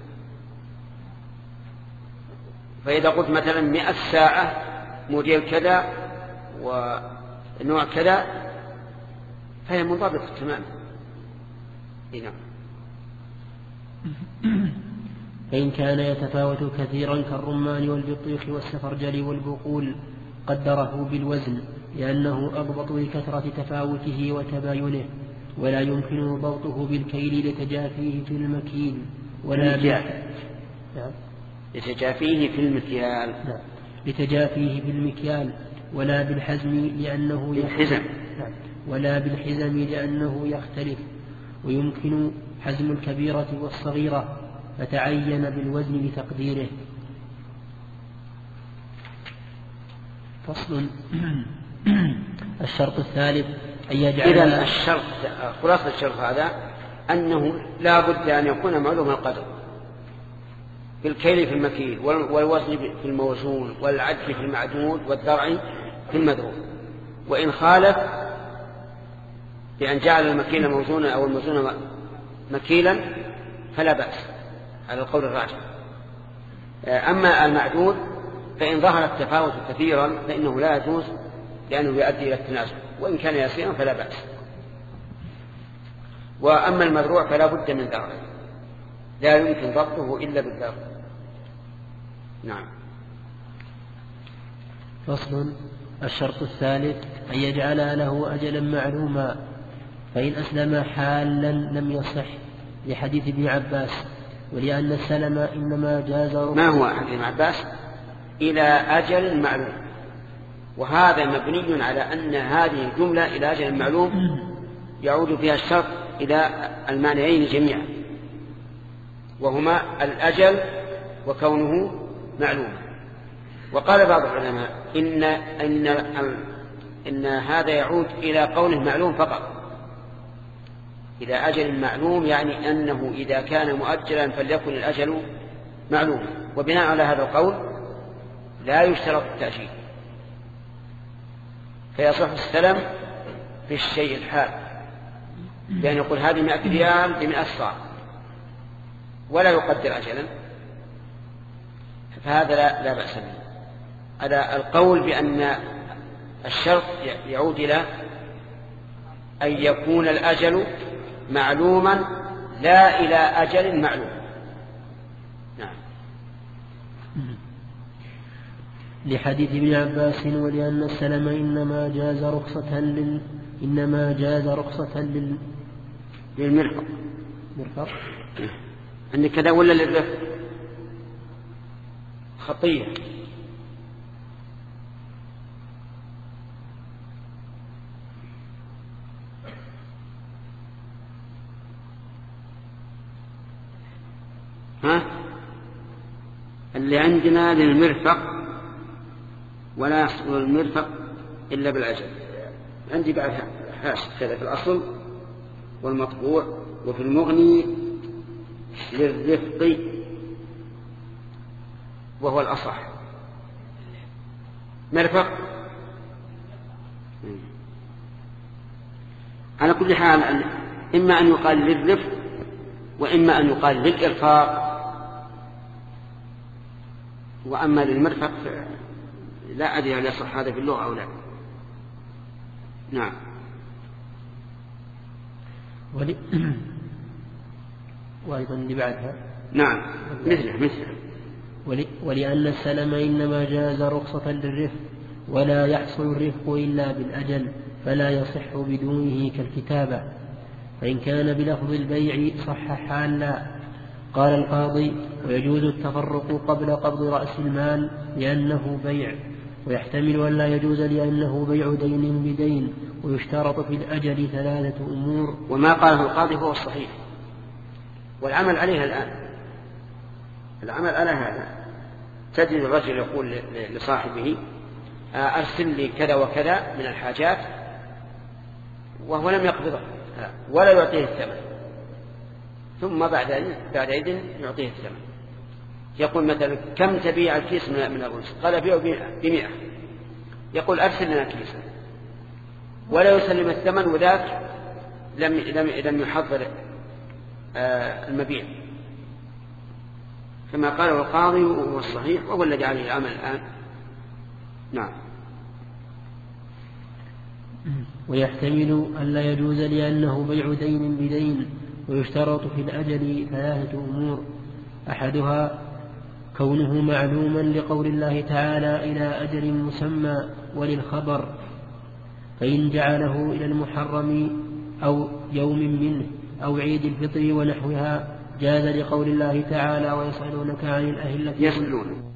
فإذا قلت مثلا مئة ساعة موديل كذا ونوع كذا فهي منضبطة تماما. نعم. فإن كان يتفاوت كثيرا كالرمان والبطيخ والسفرجل والبقول قدره بالوزن، لأنه أضبط لكثرة تفاوته وتباينه، ولا يمكن ضبطه بالكيل لتجافيه في المكيل ولا نعم. لتجافيه في المكيال نعم. لتجافيه في المكيال ولا بالحزم لأنه بالحزم نعم. ولا بالحزم لأنه يختلف، ويمكن حزم الكبيرة والصغيرة، فتعين بالوزن لتقديره. فصل. الشرط الثالث أن يجعل. إذن الشرط خلاصة الشرط هذا أنه لا بد أن يكون معلوم القدر بالكيل في المكيل، والوزن في الموزون، والعد في المعدود، والذرع في المذروع. وإن خالف بأن جعل المكيل موزونا أو الموزون مكيلا فلا بأس على القول الراجح. أما المعدود فإن ظهر التفاوت كثيرا فإنه لا يجوز، لأنه يؤدي إلى التنازل، وإن كان يسيرا فلا بأس. وأما المذروع فلا بد من ذرع، لا يمكن ضبطه إلا بالذرع. نعم. فصل. الشرط الثالث أن يجعل له أجلا معلوما، فإن أسلم حالا لم يصح، لحديث ابن عباس، ولأن السلم إنما جاز. ما هو حديث ابن عباس؟ إلى أجل معلوم، وهذا مبني على أن هذه الجملة إلى أجل معلوم يعود فيها الشرط إلى المعنيين جميعا، وهما الأجل وكونه معلوما. وقال بعض العلماء إن, إن, إن هذا يعود إلى قوله معلوم فقط، إلى أجل معلوم، يعني أنه إذا كان مؤجلا فليكن الأجل معلوم. وبناء على هذا القول لا يشترط التأجيل، فيصح السلم في الشيء الحال، لأن يقول هذه مئة ريال بمئة صاع ولا يقدر أجلا، فهذا لا, لا بأس به. هذا القول بأن الشرط يعود إلى أن يكون الأجل معلوما لا إلى أجل معلوم. نعم. لحديث ابن عباس ولأن السلم إنما جاز رخصة لل إنما جاز رخصة لل للمرفق. مرفق عندك كذا ولا للرفق؟ خطية. ها؟ اللي عندنا للمرفق ولا يحصل المرفق إلا بالعجل. عندي بعد حاش كذا في الأصل والمطبوع وفي المغني للرفق وهو الأصح. مرفق على كل حال إما أن يقال للرفق وإما أن يقال للإرفاق، وأما للمرفق لا أدري هل يصح هذا في اللغة أو لا. نعم. ولي... وأيضا اللي بعدها نعم مثله مثله ولي... ولأن السلم إنما جاز رخصة للرفق ولا يحصل الرفق إلا بالأجل فلا يصح بدونه كالكتابة، فإن كان بلفظ البيع صح حالا. قال القاضي: ويجوز التفرق قبل قبض رأس المال لأنه بيع، ويحتمل أن لا يجوز لأنه بيع دين بدين، ويشترط في الأجل ثلاثة أمور. وما قاله القاضي هو الصحيح والعمل عليها الآن. العمل على هذا تجد الرجل يقول لصاحبه: أرسل لي كذا وكذا من الحاجات، وهو لم يقبضه ولا يعطيه الثمن، ثم بعد بعد عيد يعطيه الثمن. يقول مثلا: كم تبيع الكيس من الرز؟ قال: بيعه بمئة. يقول: أرسل لنا كيسا، ولا يسلم الثمن، وذاك لم لم لم يحضر المبيع، كما قاله القاضي وهو الصحيح وهو الذي عليه العمل الآن. نعم. ويحتمل أن لا يجوز لأنه بيع دين بدين، ويشترط في الأجل ثلاثة أمور: أحدها كونه معلوما لقول الله تعالى: إلى أجل مسمى، وللخبر، فإن جعله إلى المحرم أو يوم منه أو عيد الفطر ونحوها جاز لقول الله تعالى: ويسألونك عن الأهلة يسألون